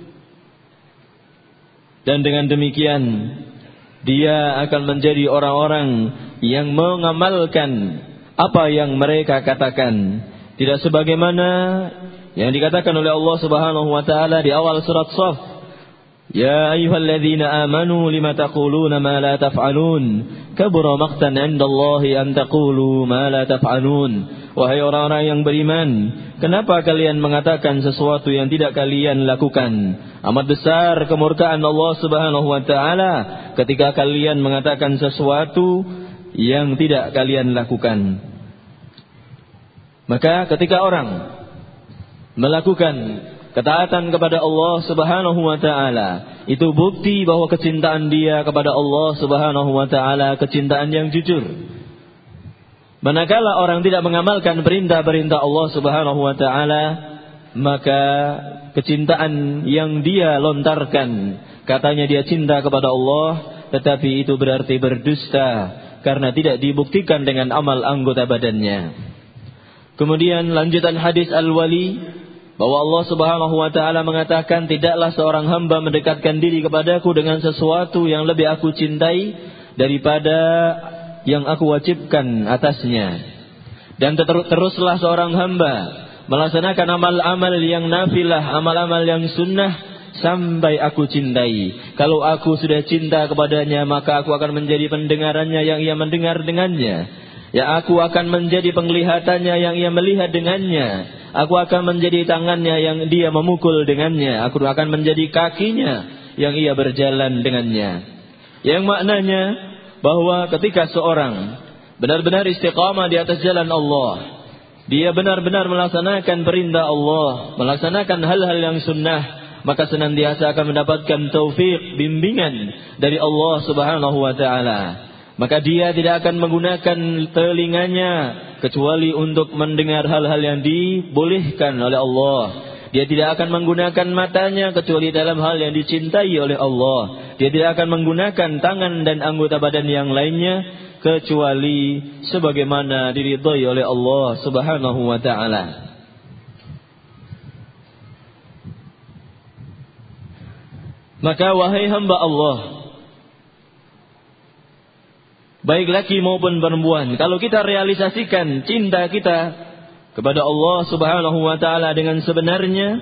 [SPEAKER 2] Dan dengan demikian dia akan menjadi orang-orang yang mengamalkan apa yang mereka katakan, tidak sebagaimana yang dikatakan oleh Allah Subhanahu wa Ta'ala di awal surat Shaf, ya ayyuhalladzina amanu lima taquluna ma la taf'alun kabura maqtan 'indallahi an taqulu ma la taf'alun. Wahai orang-orang yang beriman, kenapa kalian mengatakan sesuatu yang tidak kalian lakukan? Amat besar kemurkaan Allah Subhanahu wa Ta'ala ketika kalian mengatakan sesuatu yang tidak kalian lakukan. Maka ketika orang melakukan ketaatan kepada Allah Subhanahu wa Ta'ala, itu bukti bahwa kecintaan dia kepada Allah Subhanahu wa Ta'ala kecintaan yang jujur. Manakala orang tidak mengamalkan perintah-perintah Allah Subhanahu wa Ta'ala, maka kecintaan yang dia lontarkan, katanya dia cinta kepada Allah, tetapi itu berarti berdusta karena tidak dibuktikan dengan amal anggota badannya. Kemudian lanjutan hadis al-wali, bahwa Allah Subhanahu wa Ta'ala mengatakan, tidaklah seorang hamba mendekatkan diri kepadaku dengan sesuatu yang lebih aku cintai daripada yang aku wajibkan atasnya. Dan teruslah seorang hamba melaksanakan amal-amal yang nafilah, amal-amal yang sunnah sampai aku cintai. Kalau aku sudah cinta kepadanya, maka aku akan menjadi pendengarannya yang ia mendengar dengannya, ya aku akan menjadi penglihatannya yang ia melihat dengannya, aku akan menjadi tangannya yang dia memukul dengannya, aku akan menjadi kakinya yang ia berjalan dengannya. Yang maknanya bahwa ketika seorang benar-benar istiqamah di atas jalan Allah, dia benar-benar melaksanakan perintah Allah, melaksanakan hal-hal yang sunnah, maka senantiasa akan mendapatkan taufik, bimbingan dari Allah Subhanahu wa Ta'ala. Maka dia tidak akan menggunakan telinganya kecuali untuk mendengar hal-hal yang dibolehkan oleh Allah. Dia tidak akan menggunakan matanya kecuali dalam hal yang dicintai oleh Allah. Dia tidak akan menggunakan tangan dan anggota badan yang lainnya kecuali sebagaimana diridhai oleh Allah Subhanahu wa Ta'ala. Maka wahai hamba Allah, baik laki maupun perempuan, kalau kita realisasikan cinta kita kepada Allah Subhanahu wa Ta'ala dengan sebenarnya,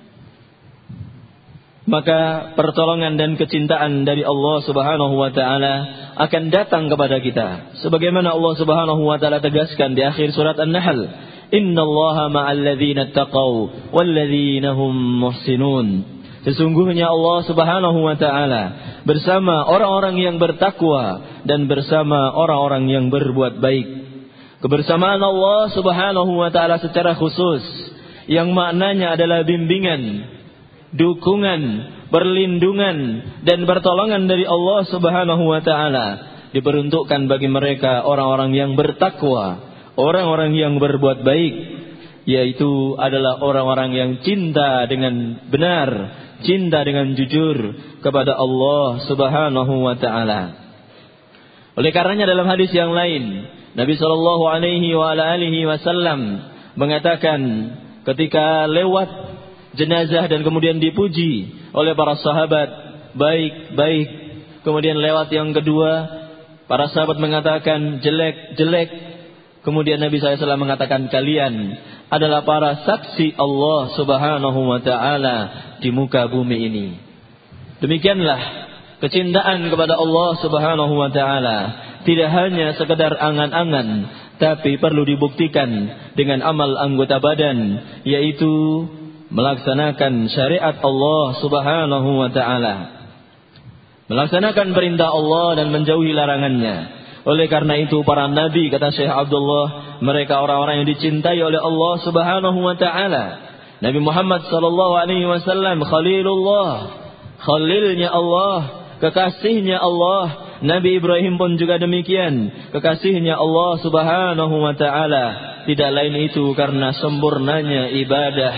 [SPEAKER 2] maka pertolongan dan kecintaan dari Allah Subhanahu wa Ta'ala akan datang kepada kita. Sebagaimana Allah Subhanahu wa Ta'ala tegaskan di akhir surat An-Nahl, innallaha ma'al ladzina taqaw wal ladzina hum muhsinun. Sesungguhnya Allah Subhanahu wa Ta'ala bersama orang-orang yang bertakwa dan bersama orang-orang yang berbuat baik. Kebersamaan Allah Subhanahu wa Ta'ala secara khusus, yang maknanya adalah bimbingan, dukungan, perlindungan dan pertolongan dari Allah Subhanahu wa Ta'ala, diperuntukkan bagi mereka orang-orang yang bertakwa, orang-orang yang berbuat baik, yaitu adalah orang-orang yang cinta dengan benar, cinta dengan jujur kepada Allah Subhanahu wa Ta'ala. Oleh karenanya dalam hadis yang lain, Nabi sallallahu alaihi wa alihi wasallam mengatakan ketika lewat jenazah dan kemudian dipuji oleh para sahabat, baik. Kemudian lewat yang kedua, para sahabat mengatakan jelek. Kemudian Nabi SAW mengatakan, kalian adalah para saksi Allah Subhanahu wa ta'ala di muka bumi ini. Demikianlah kecintaan kepada Allah Subhanahu wa ta'ala tidak hanya sekedar angan-angan, tapi perlu dibuktikan dengan amal anggota badan, yaitu melaksanakan syariat Allah Subhanahu wa ta'ala, melaksanakan perintah Allah dan menjauhi larangannya. Oleh karena itu para nabi, kata Syekh Abdullah, mereka orang-orang yang dicintai oleh Allah Subhanahu wa ta'ala. Nabi Muhammad sallallahu alaihi wasallam Khalilullah, khalilnya Allah, kekasihnya Allah. Nabi Ibrahim pun juga demikian, kekasihnya Allah Subhanahu wa ta'ala. Tidak lain itu karena sempurnanya ibadah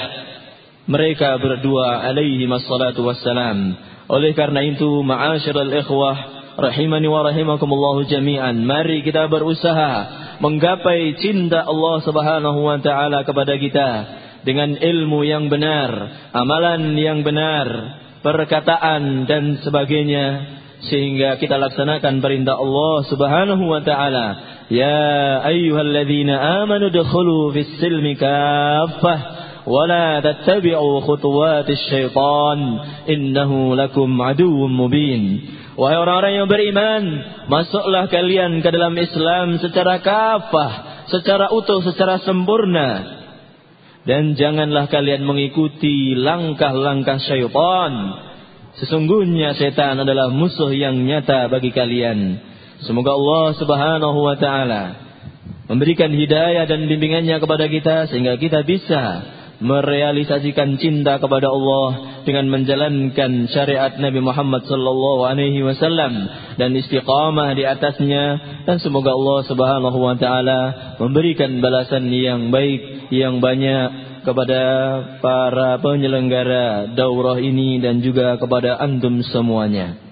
[SPEAKER 2] mereka berdua alaihi wassalatu wassalam. Oleh karena itu, ma'asyiral ikhwah rahimani wa rahimakumullahu jami'an, mari kita berusaha menggapai cinta Allah Subhanahu wa ta'ala kepada kita dengan ilmu yang benar, amalan yang benar, perkataan dan sebagainya, sehingga kita laksanakan perintah Allah Subhanahu wa ta'ala. Ya ayyuhalladzina amanu dukhulu fis silmi kaffah wala tattabi'u khutuwatis syaitan innahu lakum aduwwum mubin. Wahai orang-orang yang beriman, masuklah kalian ke dalam Islam secara kafah, secara utuh, secara sempurna. Dan janganlah kalian mengikuti langkah-langkah syaitan. Sesungguhnya setan adalah musuh yang nyata bagi kalian. Semoga Allah Subhanahu wa ta'ala memberikan hidayah dan bimbingannya kepada kita, sehingga kita bisa merealisasikan cinta kepada Allah dengan menjalankan syariat Nabi Muhammad sallallahu alaihi wasallam dan istiqamah di atasnya. Dan semoga Allah Subhanahu wa taala memberikan balasan yang baik, yang banyak kepada para penyelenggara daurah ini dan juga kepada antum semuanya.